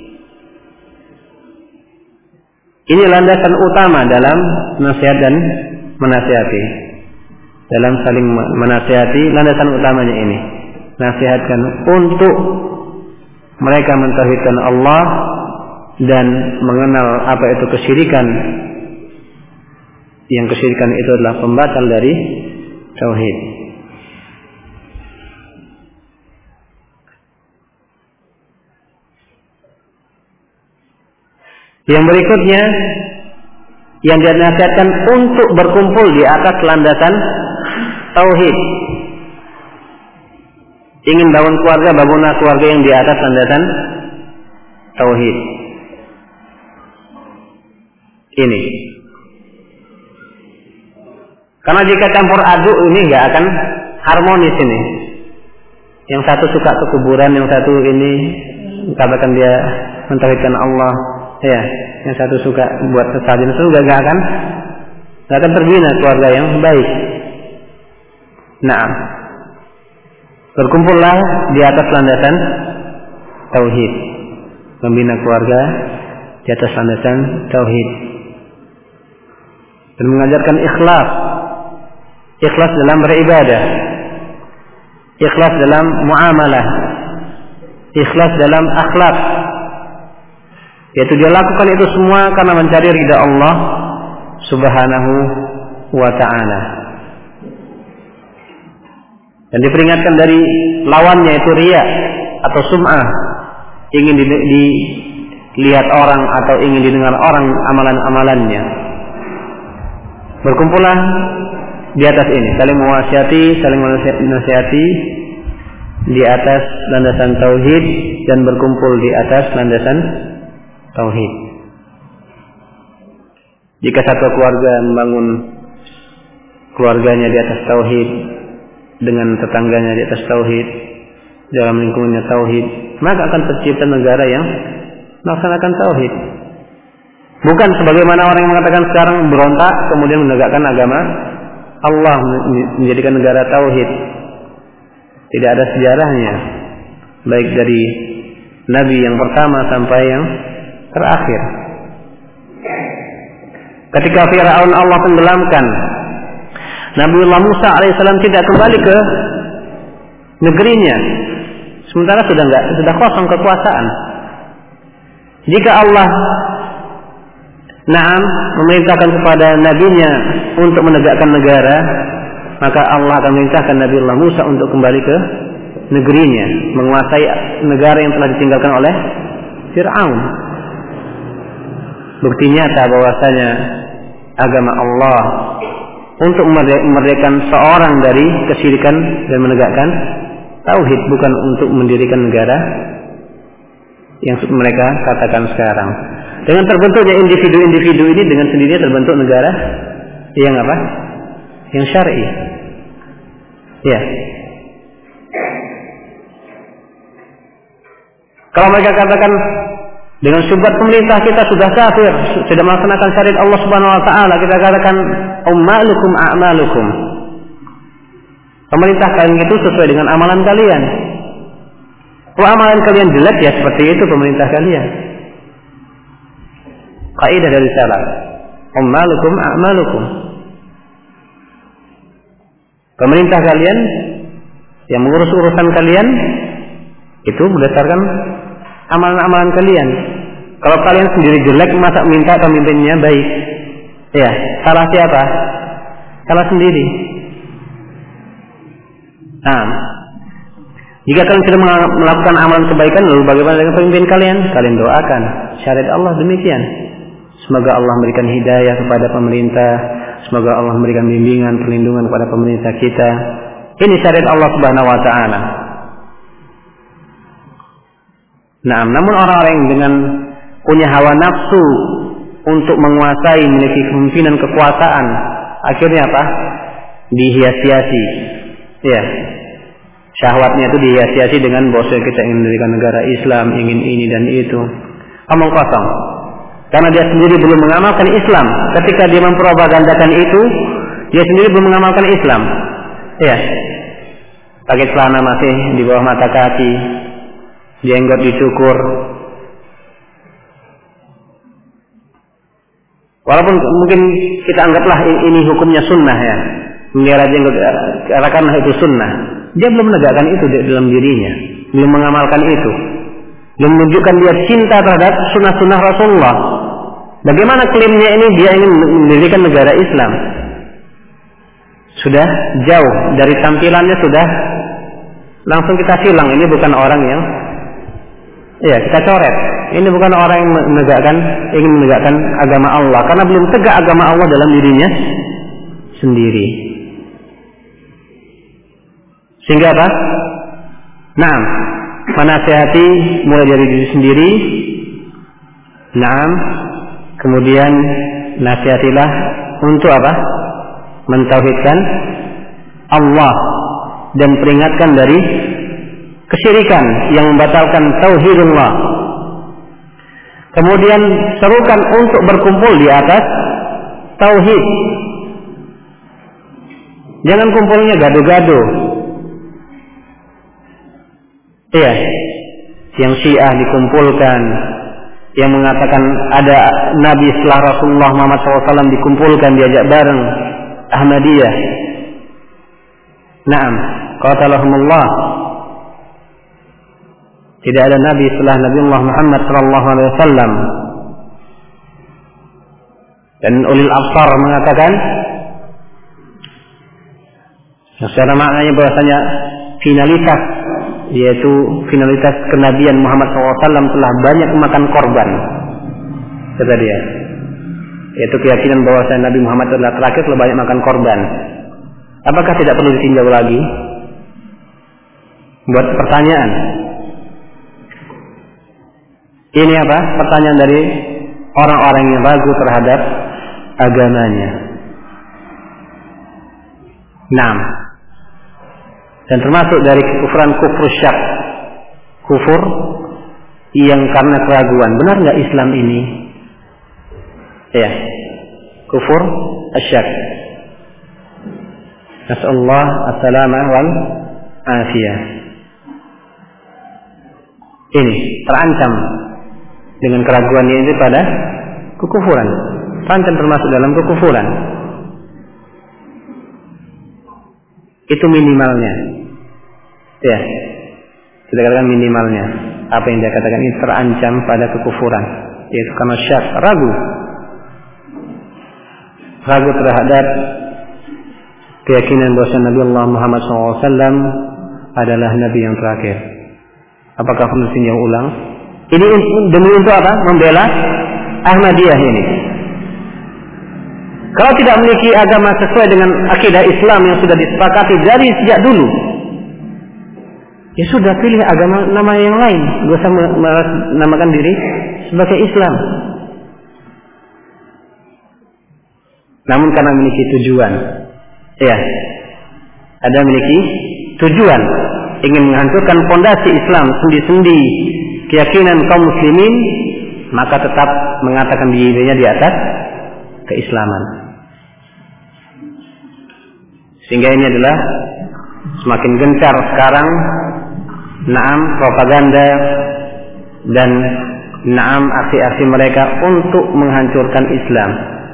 Ini landasan utama dalam nasihat dan menasihati. Dalam saling menasihati, landasan utamanya ini. Nasihatkan untuk mereka mentauhidkan Allah dan mengenal apa itu kesyirikan. Yang kesyirikan itu adalah pembatal dari tauhid. Yang berikutnya yang dinasihatkan untuk berkumpul di atas landasan tauhid. Ingin bangun keluarga, bangunlah keluarga yang di atas landasan tauhid. Ini. Karena jika campur aduk ini nggak akan harmonis ini. Yang satu suka ke kuburan, yang satu ini katakan dia mentauhidkan Allah, ya. Yang satu suka buat sesajen, itu nggak akan nggak akan terbina keluarga yang baik. Nah, berkumpullah di atas landasan tauhid, membina keluarga di atas landasan tauhid, dan mengajarkan ikhlas, ikhlas dalam beribadah, ikhlas dalam muamalah, ikhlas dalam akhlak, yaitu dia lakukan itu semua karena mencari ridha Allah Subhanahu wa ta'ala. Dan diperingatkan dari lawannya itu riya atau sum'ah, ingin dilihat orang atau ingin didengar orang amalan-amalannya. Berkumpullah di atas ini, saling mewasiati, saling menasihati di atas landasan tauhid dan berkumpul di atas landasan tauhid. Jika satu keluarga membangun keluarganya di atas tauhid, dengan tetangganya di atas tauhid, dalam lingkungannya tauhid, maka akan tercipta negara yang melaksanakan tauhid. Bukan sebagaimana orang yang mengatakan sekarang berontak kemudian menegakkan agama Allah, menjadikan negara tauhid. Tidak ada sejarahnya, baik dari Nabi yang pertama sampai yang terakhir. Ketika Fir'aun Allah tenggelamkan, Nabiullah Musa alaihissalam tidak kembali ke negerinya, sementara sudah enggak, sudah kosong kekuasaan. Jika Allah Naam memerintahkan kepada nabinya untuk menegakkan negara, maka Allah akan memerintahkan Nabiullah Musa untuk kembali ke negerinya, menguasai negara yang telah ditinggalkan oleh Fir'aun. Bukti nyata bahwasanya agama Allah untuk memerdekakan seorang dari kesyirikan dan menegakkan tauhid, bukan untuk mendirikan negara yang mereka katakan sekarang. Dengan terbentuknya individu-individu ini, dengan sendirinya terbentuk negara yang apa? Yang syar'i. Ya. Kalau mereka katakan dengan syubhat pemerintah kita sudah kafir, sudah melaksanakan syariat Allah Subhanahu wa taala, kita katakan ummalukum a'malukum. Pemerintah kalian itu sesuai dengan amalan kalian. Kalau amalan kalian jelek, ya seperti itu pemerintah kalian. Kaidah dari salaf, ummalukum a'malukum. Pemerintah kalian yang mengurus urusan kalian itu berdasarkan amalan-amalan kalian. Kalau kalian sendiri jelek, masa minta pemimpinnya baik? Ya, salah siapa? Salah sendiri. Nah, jika kalian sudah melakukan amalan kebaikan, lalu bagaimana dengan pemimpin kalian? Kalian doakan. Syariat Allah demikian. Semoga Allah memberikan hidayah kepada pemerintah. Semoga Allah memberikan bimbingan, perlindungan kepada pemerintah kita. Ini syariat Allah Subhanahu wa taala. Nah, namun orang-orang yang dengan punya hawa nafsu untuk menguasai, memiliki kepemimpinan, kekuasaan, akhirnya apa? Dihias-hiasi. Ya. Syahwatnya itu dihias-hiasi dengan bahwa kita ingin mendirikan negara Islam, ingin ini dan itu. Omong kosong. Karena dia sendiri belum mengamalkan Islam. Ketika dia mempropagandakan itu, dia sendiri belum mengamalkan Islam. Ya. pakai celana masih di bawah mata kaki, jenggot dicukur. Walaupun mungkin kita anggaplah ini hukumnya sunnah ya, memelihara jenggot karena itu sunnah, dia belum menegakkan itu di dalam dirinya, belum mengamalkan itu, belum menunjukkan dia cinta terhadap sunnah-sunnah Rasulullah. Bagaimana klaimnya ini dia ingin mendirikan negara Islam? Sudah jauh dari tampilannya, sudah langsung kita silang. Ini bukan orang yang, ya kita coret. Ini bukan orang yang menegakkan, ingin menegakkan agama Allah, karena belum tegak agama Allah dalam dirinya sendiri. Sehingga apa? Naam, menasihati mulai dari diri sendiri. Naam, kemudian nasihatilah untuk apa? Mentauhidkan Allah dan peringatkan dari kesyirikan yang membatalkan tauhidullah. Kemudian serukan untuk berkumpul di atas tauhid. Jangan kumpulnya gaduh-gaduh. Iya, yang Syiah dikumpulkan, yang mengatakan ada Nabi setelah Rasulullah Muhammad shallallahu alaihi wasallam dikumpulkan, diajak bareng. Ahmadiyah. Naam, qatalahumullah. Tidak ada Nabi setelah Nabi Muhammad shallallahu alaihi wasallam. Dan ulil absar mengatakan, secara maknanya bahwasanya finalitas, yaitu finalitas kenabian Muhammad shallallahu alaihi wasallam telah banyak memakan korban, kata dia. Yaitu keyakinan bahwasanya Nabi Muhammad adalah terakhir telah banyak makan korban. Apakah tidak perlu ditinjau lagi? Buat pertanyaan. Ini apa? Pertanyaan dari orang-orang yang ragu terhadap agamanya. Naam. Dan termasuk dari kekufuran kufur syak. Kufur yang karena keraguan. Benar nggak Islam ini? Ya. Kufur asyak. Nasallallahu as-salamah wal afiyah. Ini terancam dengan keraguan ini pada kekufuran. Terancam termasuk dalam kekufuran. Itu minimalnya. Ya. Kita katakan minimalnya. Apa yang dia katakan ini terancam pada kekufuran. Yaitu karena syak, ragu. Ragu terhadap keyakinan bahwa Nabi Allah Muhammad shallallahu alaihi wasallam adalah Nabi yang terakhir. Apakah perlu tinjau ulang? Ini demi untuk apa? Membela Ahmadiyah ini. Kalau tidak memiliki agama sesuai dengan akidah Islam yang sudah disepakati dari sejak dulu, ya sudah, pilih agama nama yang lain. Gak usah menamakan diri sebagai Islam. Namun karena memiliki tujuan, ya, ada memiliki tujuan ingin menghancurkan fondasi Islam, sendi-sendi keyakinan kaum muslimin, maka tetap mengatakan dirinya di atas keislaman. Sehingga ini adalah semakin gencar sekarang, naam, propaganda dan naam, aksi-aksi mereka untuk menghancurkan Islam.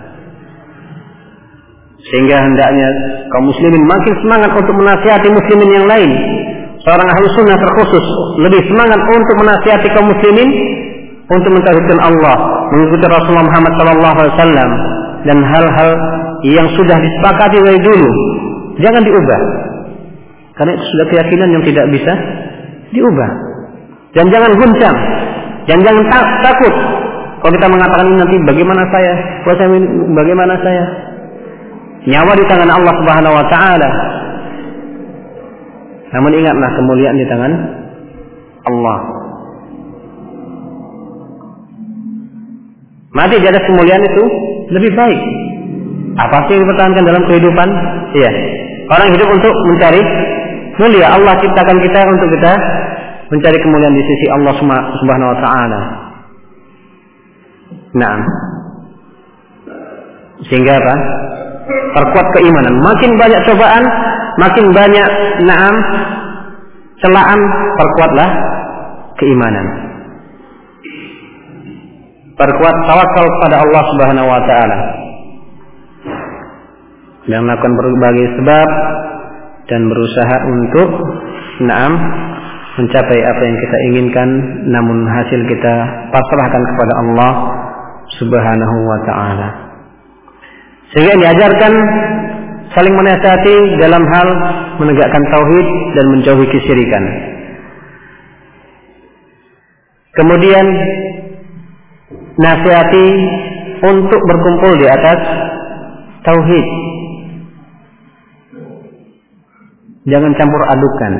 Sehingga hendaknya kaum muslimin makin semangat untuk menasihati muslimin yang lain. Seorang ahli sunnah terkhusus lebih semangat untuk menasihati kaum muslimin untuk mentauhidkan Allah, mengikuti Rasulullah Muhammad shallallahu alaihi wasallam dan hal-hal yang sudah disepakati dari dulu. Jangan diubah, karena itu sudah keyakinan yang tidak bisa diubah. Dan jangan guncang, dan jangan tak, takut kalau kita mengatakan ini nanti bagaimana saya, bagaimana saya. Nyawa di tangan Allah Subhanahu wa taala. Namun ingatlah, kemuliaan di tangan Allah. Mati di atas kemuliaan itu lebih baik. Apa sih yang dipertahankan dalam kehidupan? Iya. Orang hidup untuk mencari mulia. Allah ciptakan kita untuk kita mencari kemuliaan di sisi Allah Subhanahu wa taala. Nah. Sehingga apa? Perkuat keimanan. Makin banyak cobaan, makin banyak naam celaan, perkuatlah keimanan. Perkuat tawakal pada Allah Subhanahu wa taala. Dan melakukan berbagai sebab dan berusaha untuk na'am mencapai apa yang kita inginkan, namun hasil kita pasrahkan kepada Allah Subhanahu wa taala. Sehingga diajarkan saling menasihati dalam hal menegakkan tauhid dan menjauhi kesyirikan. Kemudian nasihati untuk berkumpul di atas tauhid. Jangan campur adukan.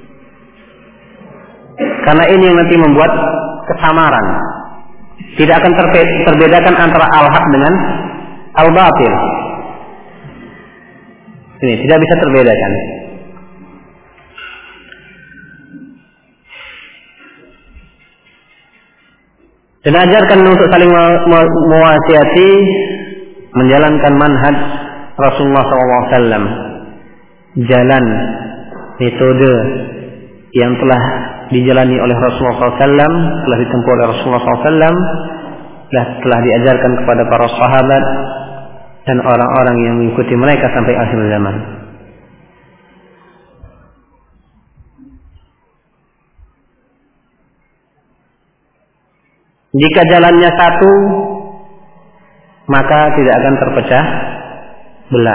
Karena ini yang nanti membuat kesamaran. Tidak akan terbedakan antara al-haq dengan al-batil. Ini tidak bisa terbedakan. Dan ajarkan untuk saling mewasiati menjalankan manhaj Rasulullah shallallahu alaihi wasallam, jalan metode yang telah dijalani oleh Rasulullah shallallahu alaihi wasallam, telah ditempuh oleh Rasulullah shallallahu alaihi wasallam, telah, telah diajarkan kepada para sahabat dan orang-orang yang mengikuti mereka sampai akhir zaman. Jika jalannya satu, maka tidak akan terpecah belah.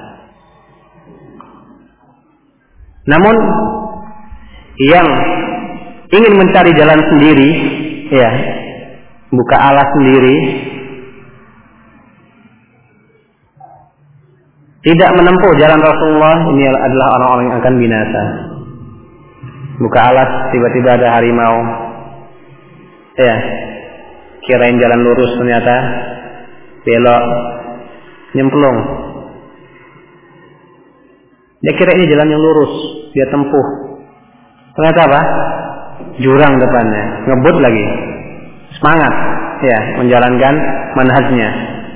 Namun yang ingin mencari jalan sendiri, ya, buka alas sendiri, tidak menempuh jalan Rasulullah, ini adalah orang-orang yang akan binasa. Buka alas, tiba-tiba ada harimau, ya, kirain jalan lurus, ternyata belok, nyemplung. Dia kira ini jalan yang lurus, dia tempuh. Ternyata apa? Jurang depannya, ngebut lagi. Semangat, ya, menjalankan manhajnya.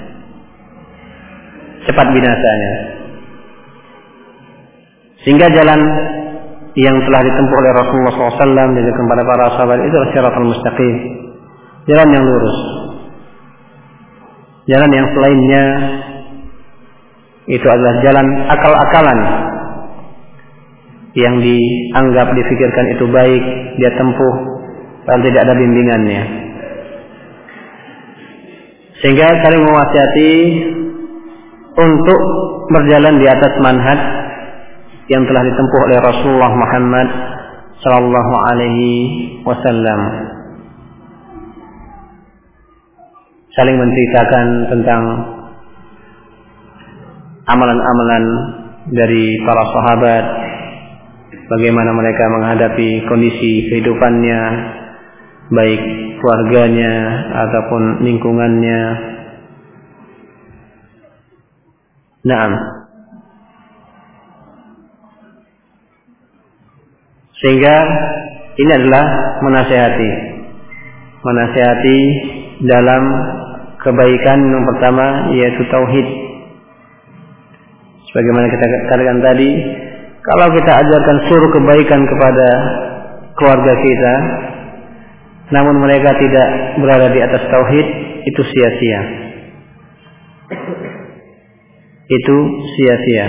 Cepat binasanya. Sehingga jalan yang telah ditempuh oleh Rasulullah shallallahu alaihi wasallam dan kepada para sahabat itu adalah siratal mustaqim, jalan yang lurus. Jalan yang selainnya itu adalah jalan akal-akalan yang dianggap, difikirkan itu baik, dia tempuh, padahal tidak ada bimbingannya. Sehingga saling mewasiati untuk berjalan di atas manhaj yang telah ditempuh oleh Rasulullah Muhammad sallallahu alaihi wasallam. Saling menceritakan tentang amalan-amalan dari para sahabat, bagaimana mereka menghadapi kondisi kehidupannya, baik keluarganya ataupun lingkungannya. Naam. Sehingga ini adalah menasihati. Menasihati dalam kebaikan yang pertama yaitu tauhid. Sebagaimana kita katakan tadi, kalau kita ajarkan suruh kebaikan kepada keluarga kita, namun mereka tidak berada di atas tauhid, itu sia-sia. Itu sia-sia.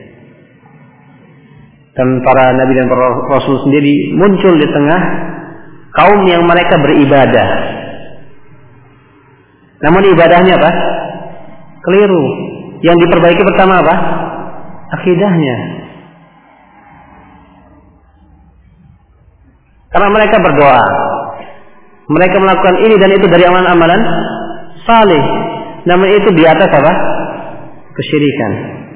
Dan para nabi dan para rasul sendiri muncul di tengah kaum yang mereka beribadah. Namun ibadahnya apa? Keliru. Yang diperbaiki pertama apa? Akidahnya. Karena mereka berdoa, mereka melakukan ini dan itu dari amalan-amalan saleh, namun itu di atas apa? Kesyirikan.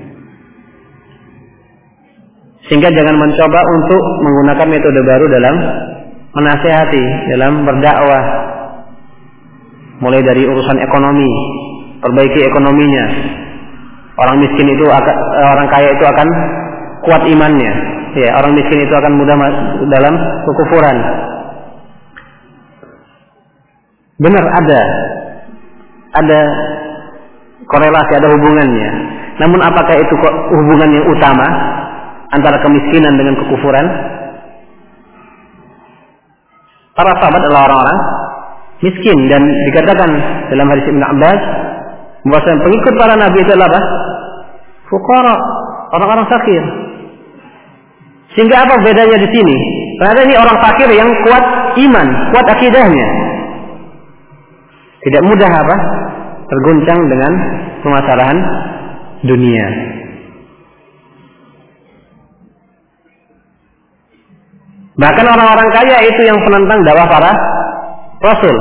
Sehingga jangan mencoba untuk menggunakan metode baru dalam menasihati, dalam berdakwah. Mulai dari urusan ekonomi, perbaiki ekonominya. Orang miskin itu akan, orang kaya itu akan kuat imannya. Ya, orang miskin itu akan mudah dalam kekufuran. Benar ada, ada korelasi, ada hubungannya. Namun apakah itu hubungan yang utama antara kemiskinan dengan kekufuran? para sahabat adalah orang-orang miskin, dan dikatakan dalam hadis Ibnu Abbas bahwa pengikut para nabi itu adalah apa? Fuqara, orang-orang fakir. Sehingga apa bedanya di sini? Ternyata ini orang fakir yang kuat iman, kuat akidahnya. Tidak mudah apa? Terguncang dengan permasalahan dunia. Bahkan orang-orang kaya itu yang penentang dakwah para rasul.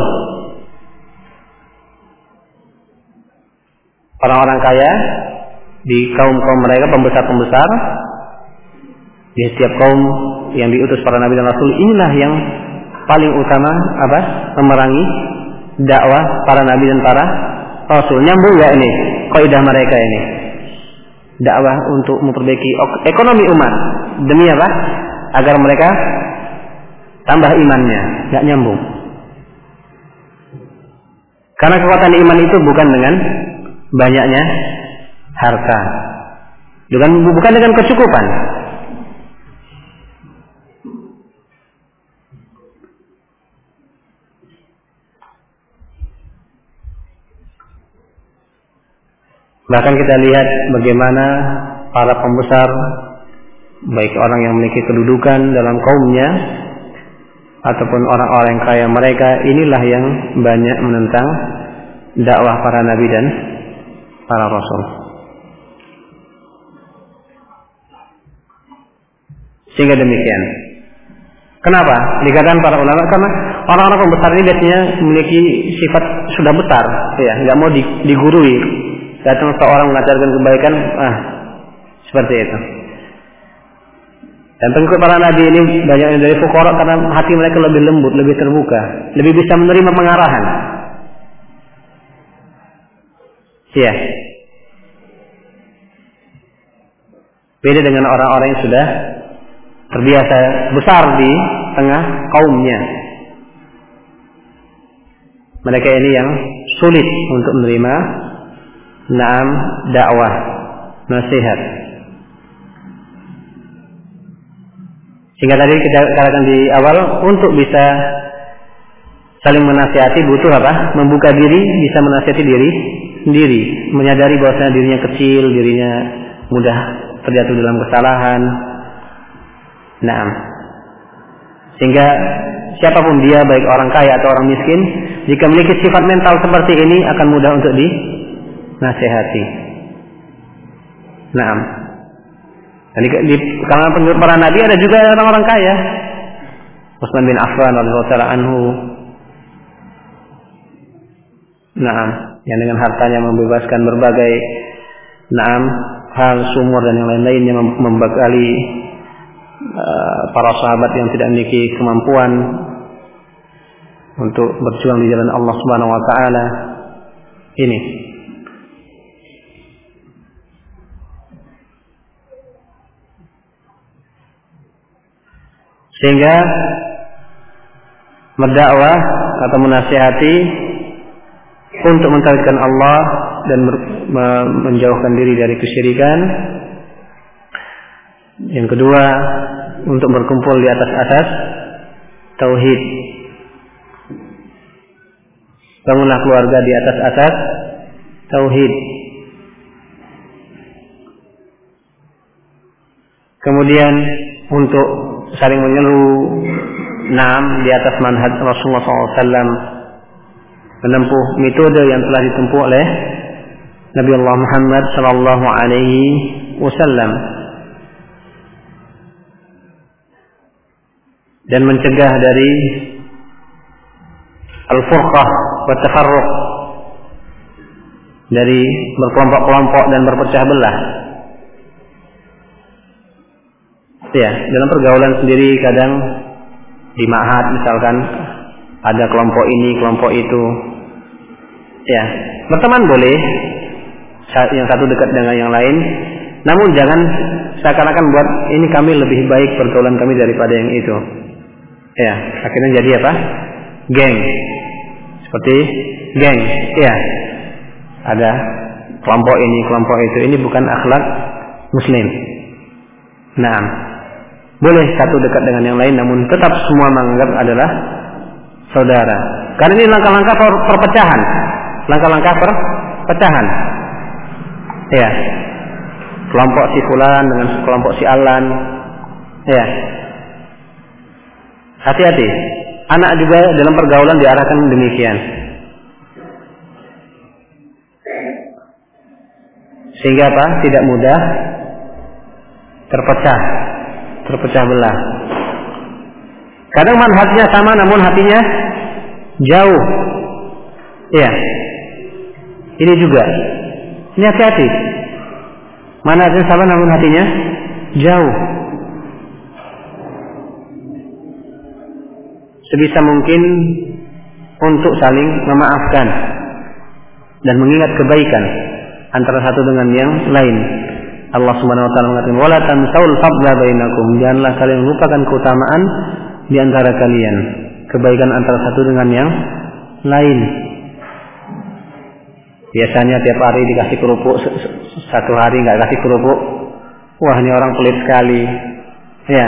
Orang-orang kaya di kaum-kaum mereka, pembesar-pembesar di setiap kaum yang diutus para nabi dan rasul, inilah yang paling utama apa? Memerangi dakwah para nabi dan para rasul. Nyambung enggak ini kaidah mereka ini? Dakwah untuk memperbaiki ekonomi umat demi apa? Agar mereka tambah imannya. Enggak nyambung. Karena kekuatan iman itu bukan dengan banyaknya harta, bukan bukan dengan kecukupan. Bahkan kita lihat bagaimana para pembesar, baik orang yang memiliki kedudukan dalam kaumnya ataupun orang-orang yang kaya mereka, inilah yang banyak menentang dakwah para nabi dan para rasul. Sehingga demikian. Kenapa? Dikatakan para ulama karena orang-orang pembesar ini biasanya memiliki sifat sudah besar, ya, nggak mau digurui. Datang seorang mengajarkan kebaikan, ah, seperti itu. Dan pengikut para nabi ini banyak yang dari fuqara karena hati mereka lebih lembut, lebih terbuka, lebih bisa menerima pengarahan. Iya. Beda dengan orang-orang yang sudah terbiasa besar di tengah kaumnya. Mereka ini yang sulit untuk menerima naam dakwah, nasihat. Sehingga tadi kita katakan di awal, untuk bisa saling menasihati butuh apa? Membuka diri, bisa menasihati diri sendiri, menyadari bahwasanya dirinya kecil, dirinya mudah terjatuh dalam kesalahan. Naam. Sehingga siapapun dia, baik orang kaya atau orang miskin, jika memiliki sifat mental seperti ini akan mudah untuk dinasihati. Naam. Di, di kalangan pengikut para nabi ada juga orang-orang kaya. Utsman bin Affan radhiyallahu taala anhu. Naam, yang dengan hartanya membebaskan berbagai naam hal sumur dan yang lain-lainnya, membekali uh, para sahabat yang tidak memiliki kemampuan untuk berjuang di jalan Allah Subhanahu wa taala. Ini sehingga mendakwah atau menasihati untuk mentauhidkan Allah dan menjauhkan diri dari kesyirikan. Yang kedua, untuk berkumpul di atas asas tauhid. Bangunlah keluarga di atas asas tauhid. Kemudian untuk saling menyeru, naam, di atas manhaj Rasulullah shallallahu alaihi wasallam, menempuh metode yang telah ditempuh oleh Nabi Allah Muhammad sallallahu alaihi wasallam, dan mencegah dari al-furqah wa tafarruq, dari berkelompok-kelompok dan berpecah belah. Ya, dalam pergaulan sendiri kadang di ma'had misalkan ada kelompok ini, kelompok itu. Ya, berteman boleh, yang satu dekat dengan yang lain, namun jangan seakan-akan buat ini kami lebih baik pergaulan kami daripada yang itu. Ya, akhirnya jadi apa? Geng. Seperti geng. Ya. Ada kelompok ini, kelompok itu. Ini bukan akhlak muslim. Nah, boleh satu dekat dengan yang lain, namun tetap semua menganggap adalah saudara. Karena ini langkah-langkah perpecahan, langkah-langkah perpecahan. Ya, kelompok si fulan dengan kelompok si alan. Ya, hati-hati. Anak juga dalam pergaulan diarahkan demikian, sehingga apa? Tidak mudah terpecah, terpecah belah. Kadang manhajnya sama namun hatinya jauh. Ya, ini juga. Ini hati-hati. Manhajnya sama namun hatinya jauh. Sebisa mungkin untuk saling memaafkan dan mengingat kebaikan antara satu dengan yang lain. Allah Subhanahu wa taala mengatakan, "Wala tansaul fadla bainakum." Janganlah kalian lupakan keutamaan di antara kalian, kebaikan antara satu dengan yang lain. Biasanya tiap hari dikasih kerupuk, satu hari nggak kasih kerupuk, wah ini orang pelit sekali. Ya.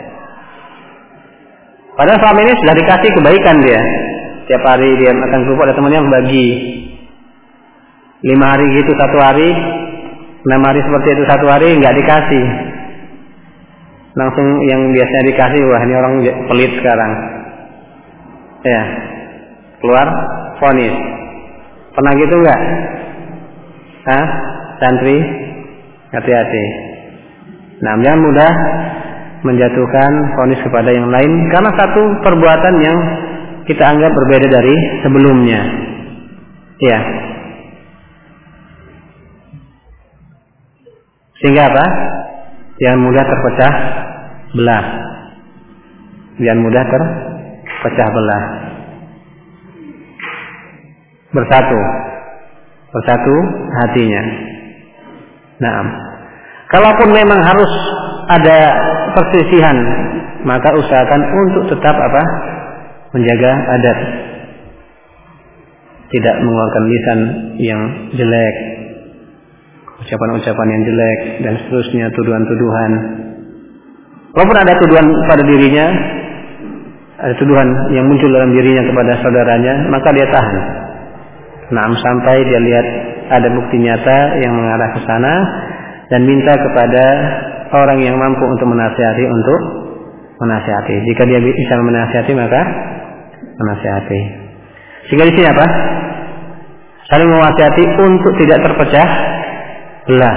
Padahal selama ini sudah dikasih kebaikan dia. Tiap hari dia makan kerupuk, ada temannya yang bagi. Lima hari gitu satu hari, enam hari seperti itu satu hari nggak dikasih. Langsung yang biasanya dikasih, wah ini orang pelit sekarang. Ya, keluar vonis. Pernah gitu nggak? Hah? Santri? Hati-hati. Nah, jangan mudah menjatuhkan vonis kepada yang lain karena satu perbuatan yang kita anggap berbeda dari sebelumnya. Ya. Sehingga apa? Jangan mudah terpecah belah. Jangan mudah terpecah belah. Bersatu. Bersatu hatinya. Nah, kalaupun memang harus ada perselisihan, maka usahakan untuk tetap apa? Menjaga adab. Tidak mengeluarkan lisan yang jelek, ucapan-ucapan yang jelek dan seterusnya, tuduhan-tuduhan. Walaupun ada tuduhan pada dirinya, ada tuduhan yang muncul dalam dirinya kepada saudaranya, maka dia tahan. Nah, sampai dia lihat ada bukti nyata yang mengarah ke sana dan minta kepada orang yang mampu untuk menasihati untuk menasihati. Jika dia bisa menasihati maka menasihati. Sehingga di sini apa? Saling menasihati untuk tidak terpecah belah.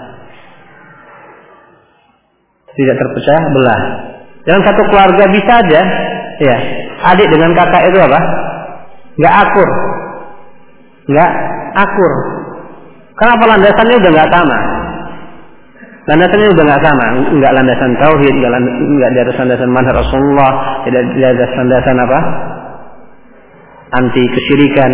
Tidak terpecah belah. Dalam satu keluarga bisa aja, ya, adik dengan kakak itu apa? Nggak akur, nggak akur. Kenapa? Landasannya udah nggak sama. Landasannya udah nggak sama, nggak landasan tauhid, nggak nggak di atas landasan manhaj Rasulullah, tidak di atas landasan apa? Anti kesyirikan.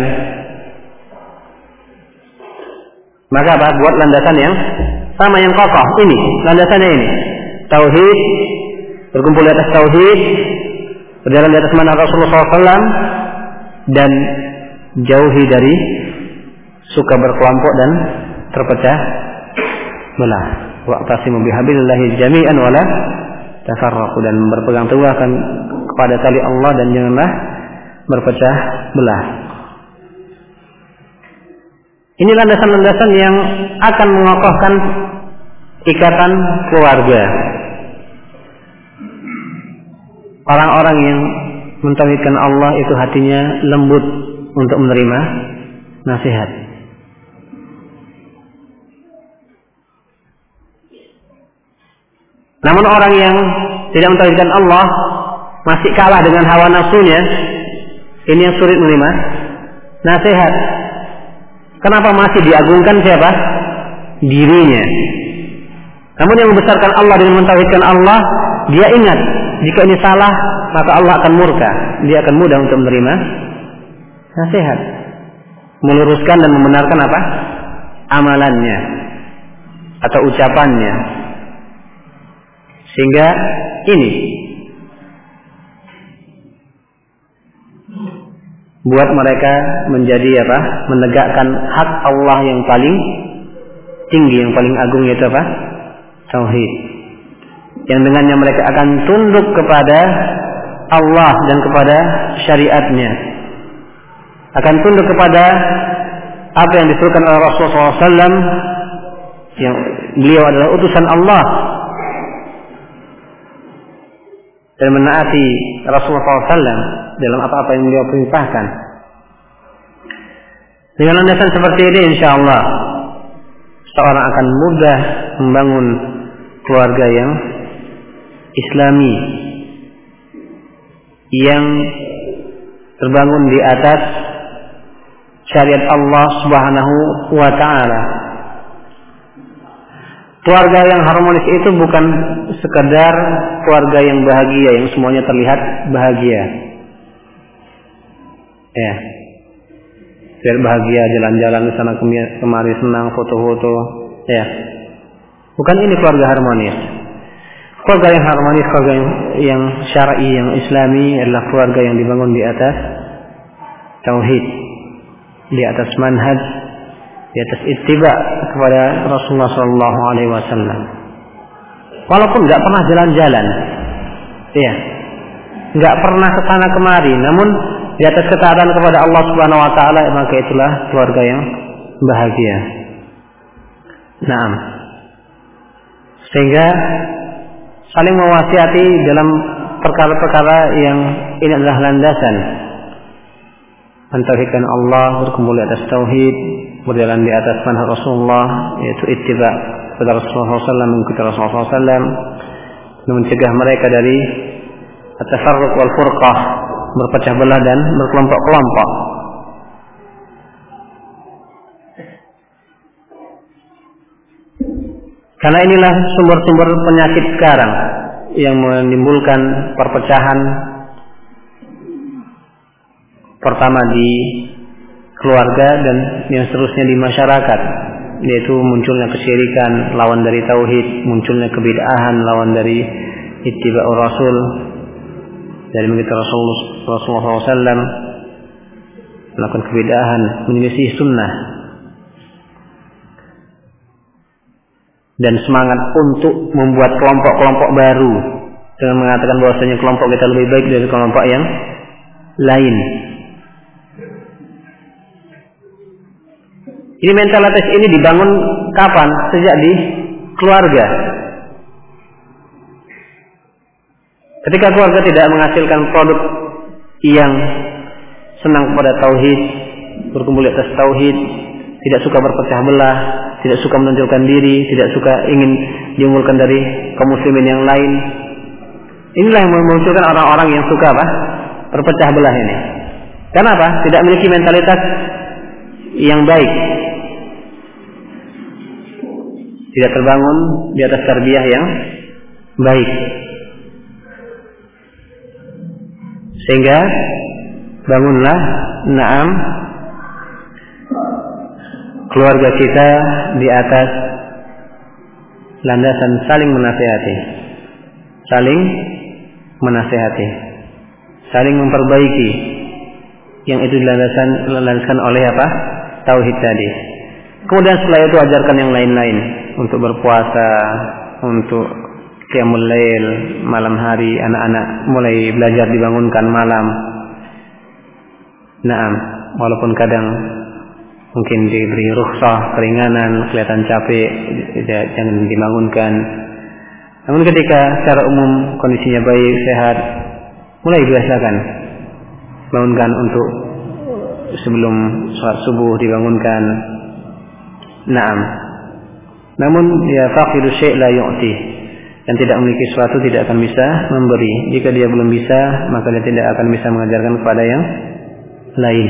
Maka apa? Buat landasan yang sama, yang kokoh. Ini landasannya ini. Tauhid, berkumpul di atas tauhid, berjalan di atas manhaj Rasulullah shallallahu alaihi wasallam, dan jauhi dari suka berkelompok dan terpecah belah. Wa'tasimu bihablillahi jami'an wala tafarraqu, dan berpegang teguh akan kepada tali Allah dan janganlah berpecah belah. Ini landasan-landasan yang akan mengokohkan ikatan keluarga. Orang-orang yang mentauhidkan Allah itu hatinya lembut untuk menerima nasihat. Namun orang yang tidak mentauhidkan Allah masih kalah dengan hawa nafsunya, ini yang sulit menerima nasihat. Kenapa? Masih diagungkan siapa? Dirinya. Namun yang membesarkan Allah dengan mentauhidkan Allah, dia ingat jika ini salah maka Allah akan murka. Dia akan mudah untuk menerima nasihat, meluruskan dan membenarkan apa? Amalannya atau ucapannya. Sehingga ini buat mereka menjadi apa? Menegakkan hak Allah yang paling tinggi, yang paling agung, yaitu apa? Tauhid. Yang dengannya mereka akan tunduk kepada Allah dan kepada syariatnya, akan tunduk kepada apa yang disuruhkan oleh Rasulullah shallallahu alaihi wasallam, yang beliau adalah utusan Allah, dan menaati Rasulullah shallallahu alaihi wasallam dalam apa-apa yang beliau perintahkan. Dengan landasan seperti ini, insya Allah seorang akan mudah membangun keluarga yang Islami, yang terbangun di atas syariat Allah Subhanahu wa Ta'ala. Keluarga yang harmonis itu bukan sekadar keluarga yang bahagia, yang semuanya terlihat bahagia. Ya, biar bahagia jalan-jalan ke sana kemari, senang foto-foto. Ya, bukan ini keluarga harmonis. Keluarga yang harmonis, keluarga yang, yang syar'i, yang Islami adalah keluarga yang dibangun di atas tauhid, di atas manhaj, di atas ittiba kepada Rasulullah Sallallahu Alaihi Wasallam. Walaupun nggak pernah jalan-jalan, ya, nggak pernah kesana kemari, namun di atas ketaatan kepada Allah Subhanahu Wa Taala, maka itulah keluarga yang bahagia. Naam. Sehingga saling mewasiati dalam perkara-perkara yang ini adalah landasan mentauhidkan Allah, berkumpul di atas tauhid, berjalan di atas manhaj Rasulullah, yaitu ittiba kepada Rasulullah shallallahu alaihi wasallam, mengikuti Rasulullah shallallahu alaihi wasallam, dan mencegah mereka dari at-tafarruq wal furqah, berpecah belah dan berkelompok-kelompok. Karena inilah sumber-sumber penyakit sekarang yang menimbulkan perpecahan, pertama di keluarga dan yang seterusnya di masyarakat, yaitu munculnya kesyirikan lawan dari tauhid, munculnya kebid'ahan lawan dari ittiba'ur rasul, dari mengikuti Rasulullah shallallahu alaihi wasallam, melakukan kebid'ahan, menyelisih sunnah, dan semangat untuk membuat kelompok-kelompok baru dengan mengatakan bahwasanya kelompok kita lebih baik dari kelompok yang lain. Ini mentalitas ini dibangun kapan? Sejak di keluarga. Ketika keluarga tidak menghasilkan produk yang senang kepada tauhid, berkumpul di atas tauhid, tidak suka berpecah belah, tidak suka menonjolkan diri, tidak suka ingin diunggulkan dari kaum muslimin yang lain. Inilah yang memunculkan orang-orang yang suka apa? Berpecah belah ini. Kenapa? Tidak memiliki mentalitas yang baik. Tidak terbangun di atas tarbiyah yang baik. Sehingga bangunlah na'am keluarga kita di atas landasan saling menasihati, saling menasihati, saling memperbaiki, yang itu dilandaskan dilandaskan oleh apa? Tauhid tadi. Kemudian setelah itu ajarkan yang lain-lain, untuk berpuasa, untuk qiyamul lail, malam hari anak-anak mulai belajar dibangunkan malam. Naam, walaupun kadang mungkin diberi rukhsah, keringanan, kelihatan capek, jangan dibangunkan. Namun ketika secara umum kondisinya baik, sehat, mulai biasakan, bangunkan untuk sebelum sholat subuh dibangunkan. Naam. Namun ya faqidu syai' la yu'ti, yang tidak memiliki sesuatu tidak akan bisa memberi. Jika dia belum bisa, maka dia tidak akan bisa mengajarkan kepada yang lain.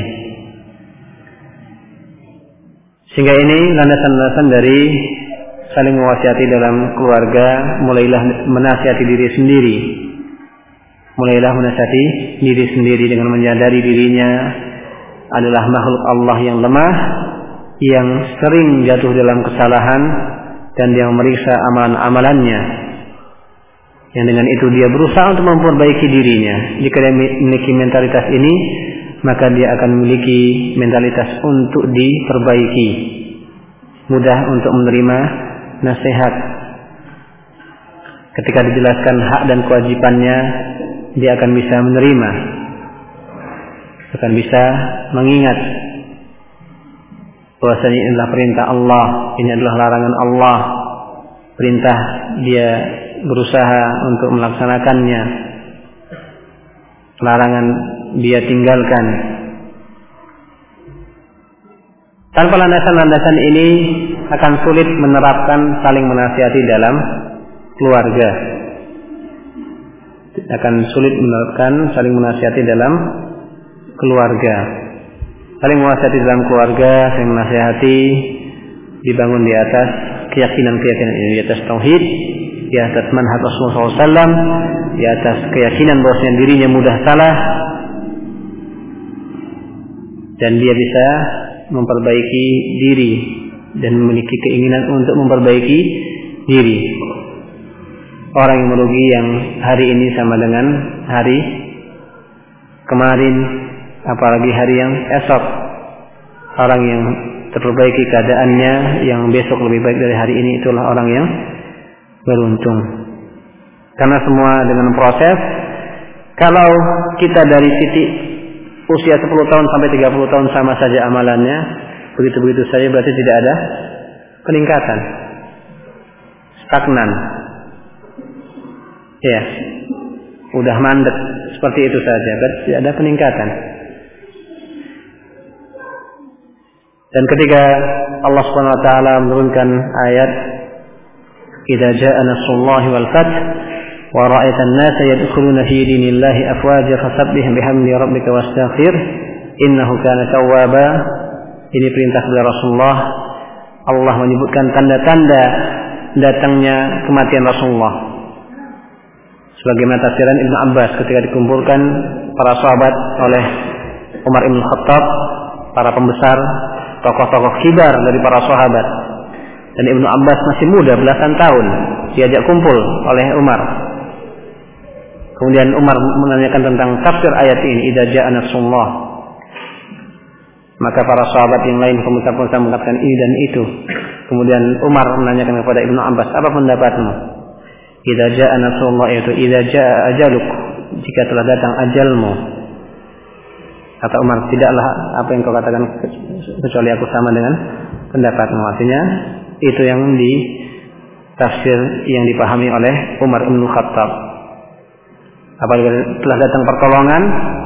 Sehingga ini landasan-landasan dari saling mewasiati dalam keluarga. Mulailah menasihati diri sendiri, mulailah menasihati diri sendiri dengan menyadari dirinya adalah makhluk Allah yang lemah, yang sering jatuh dalam kesalahan, dan dia memeriksa amalan-amalannya, yang dengan itu dia berusaha untuk memperbaiki dirinya. Jika dia memiliki mentalitas ini, maka dia akan memiliki mentalitas untuk diperbaiki, mudah untuk menerima nasihat. Ketika dijelaskan hak dan kewajibannya, dia akan bisa menerima, akan bisa mengingat bahwasanya ini adalah perintah Allah, ini adalah larangan Allah. Perintah dia berusaha untuk melaksanakannya, larangan dia tinggalkan. Tanpa landasan-landasan ini akan sulit menerapkan saling menasihati dalam keluarga. Akan sulit menerapkan saling menasihati dalam keluarga. Saling menasihati dalam keluarga, saling menasihati dibangun di atas keyakinan-keyakinan ini, di atas tauhid, di atas manhaj Rasulullah shallallahu alaihi wasallam, di atas keyakinan bahwasanya dirinya mudah salah dan dia bisa memperbaiki diri dan memiliki keinginan untuk memperbaiki diri. Orang yang merugi yang hari ini sama dengan hari kemarin, apalagi hari yang esok. Orang yang terperbaiki keadaannya yang besok lebih baik dari hari ini, itulah orang yang beruntung. Karena semua dengan proses. Kalau kita dari titik usia sepuluh tahun sampai tiga puluh tahun sama saja amalannya, begitu-begitu saja, berarti tidak ada peningkatan, stagnan. Ya, udah mandek seperti itu saja, berarti tidak ada peningkatan. Dan ketika Allah Subhanahu wa taala menurunkan ayat idza jaa nasrullahi wal fath wa ra'aitan nasa yadkhuluna fi dinillahi afwaja fasabbih bihamdi rabbika wastaghfir innahu kana tawwaba. Ini perintah kepada Rasulullah. Allah menyebutkan tanda-tanda datangnya kematian Rasulullah. Sebagaimana tafsiran Ibnu Abbas ketika dikumpulkan para sahabat oleh Umar Ibn Khattab, para pembesar, tokoh-tokoh kibar dari para sahabat. Dan Ibnu Abbas masih muda, belasan tahun, diajak kumpul oleh Umar. Kemudian Umar menanyakan tentang tafsir ayat ini, idza jaa nasrullah. Maka para sahabat yang lain pemutar-pemutar mengatakan ini dan itu. Kemudian Umar menanyakan kepada Ibnu Abbas, apa pendapatmu? Idza jaa nasrullah, itu idza jaa ajaluk, jika telah datang ajalmu. Kata Umar, tidaklah apa yang kau katakan kecuali aku sama dengan pendapatmu. Artinya itu yang di tafsir yang dipahami oleh Umar bin Khattab. Apabila telah datang pertolongan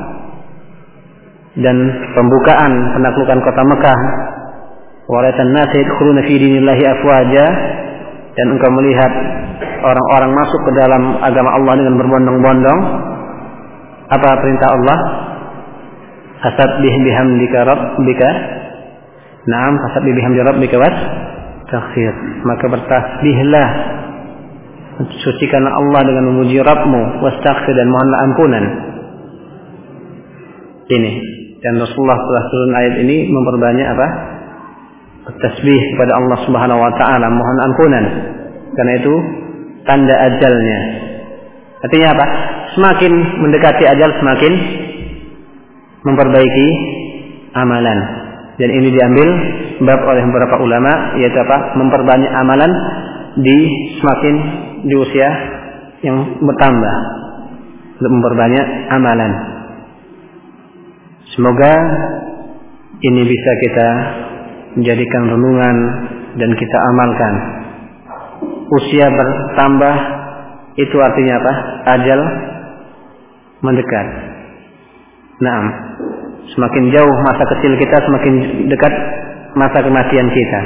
dan pembukaan penaklukan kota Mekah, waraitan nasa yadkhuluna fi dinillahi afwaja, dan engkau melihat orang-orang masuk ke dalam agama Allah dengan berbondong-bondong, apa perintah Allah? Fasabbih bihamdika rabbika, na'am, fasabbih bihamdi rabbika wastaghfir, maka bertasbihlah, sucikanlah Allah dengan memuji Rabbmu, wastaghfir, dan mohonlah ampunan. Ini, dan Rasulullah setelah turun ayat ini memperbanyak apa? Bertasbih kepada Allah Subhanahu wa taala, mohon ampunan. Karena itu tanda ajalnya. Artinya apa? Semakin mendekati ajal semakin memperbaiki amalan. Dan ini diambil bab oleh beberapa ulama, yaitu apa? Memperbanyak amalan di semakin di usia yang bertambah, untuk memperbanyak amalan. Semoga ini bisa kita menjadikan renungan dan kita amalkan. Usia bertambah itu artinya apa? Ajal mendekat. Nah, semakin jauh masa kecil kita, semakin dekat masa kematian kita.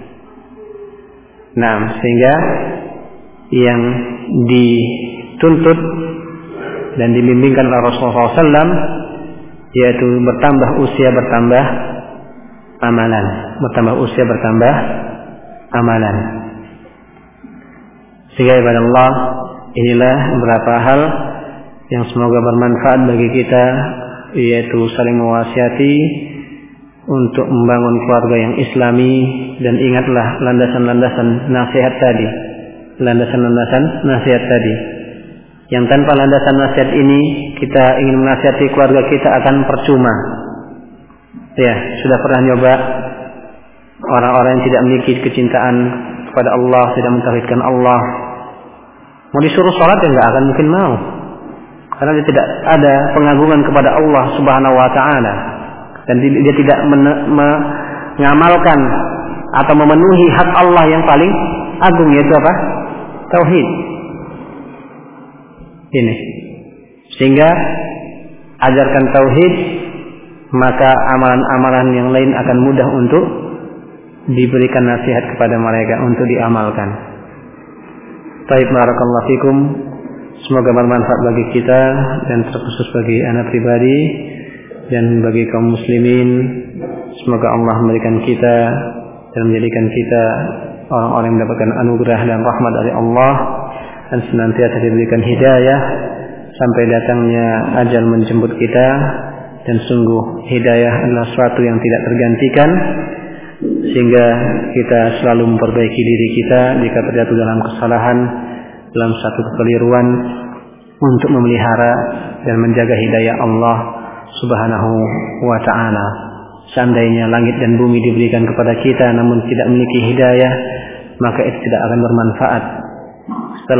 Nah, sehingga yang dituntut dan dibimbingkan oleh Rasulullah shallallahu alaihi wasallam yaitu bertambah usia bertambah amalan, bertambah usia bertambah amalan. Sehingga ibadah Allah, inilah beberapa hal yang semoga bermanfaat bagi kita, yaitu saling mewasiati untuk membangun keluarga yang islami. Dan ingatlah landasan-landasan nasihat tadi, landasan-landasan nasihat tadi, yang tanpa landasan nasihat ini kita ingin menasihati keluarga kita akan percuma. Ya, sudah pernah nyoba orang-orang yang tidak memiliki kecintaan kepada Allah, tidak mentauhidkan Allah, mau disuruh sholat ya nggak akan mungkin mau. karena dia tidak ada pengagungan kepada Allah Subhanahu wa taala dan dia tidak mengamalkan atau memenuhi hak Allah yang paling agung, yaitu apa? Tauhid. Ini. Sehingga ajarkan tauhid, maka amalan-amalan yang lain akan mudah untuk diberikan nasihat kepada mereka untuk diamalkan. Taib, barakallahu fikum. Semoga bermanfaat bagi kita dan terkhusus bagi anak pribadi dan bagi kaum muslimin. Semoga Allah memberikan kita dan menjadikan kita orang-orang yang mendapatkan anugerah dan rahmat dari Allah dan senantiasa diberikan hidayah sampai datangnya ajal menjemput kita. Dan sungguh hidayah adalah sesuatu yang tidak tergantikan, sehingga kita selalu memperbaiki diri kita jika terjatuh dalam kesalahan, dalam satu kekeliruan, untuk memelihara dan menjaga hidayah Allah Subhanahu wa ta'ala. Seandainya langit dan bumi diberikan kepada kita namun tidak memiliki hidayah, maka itu tidak akan bermanfaat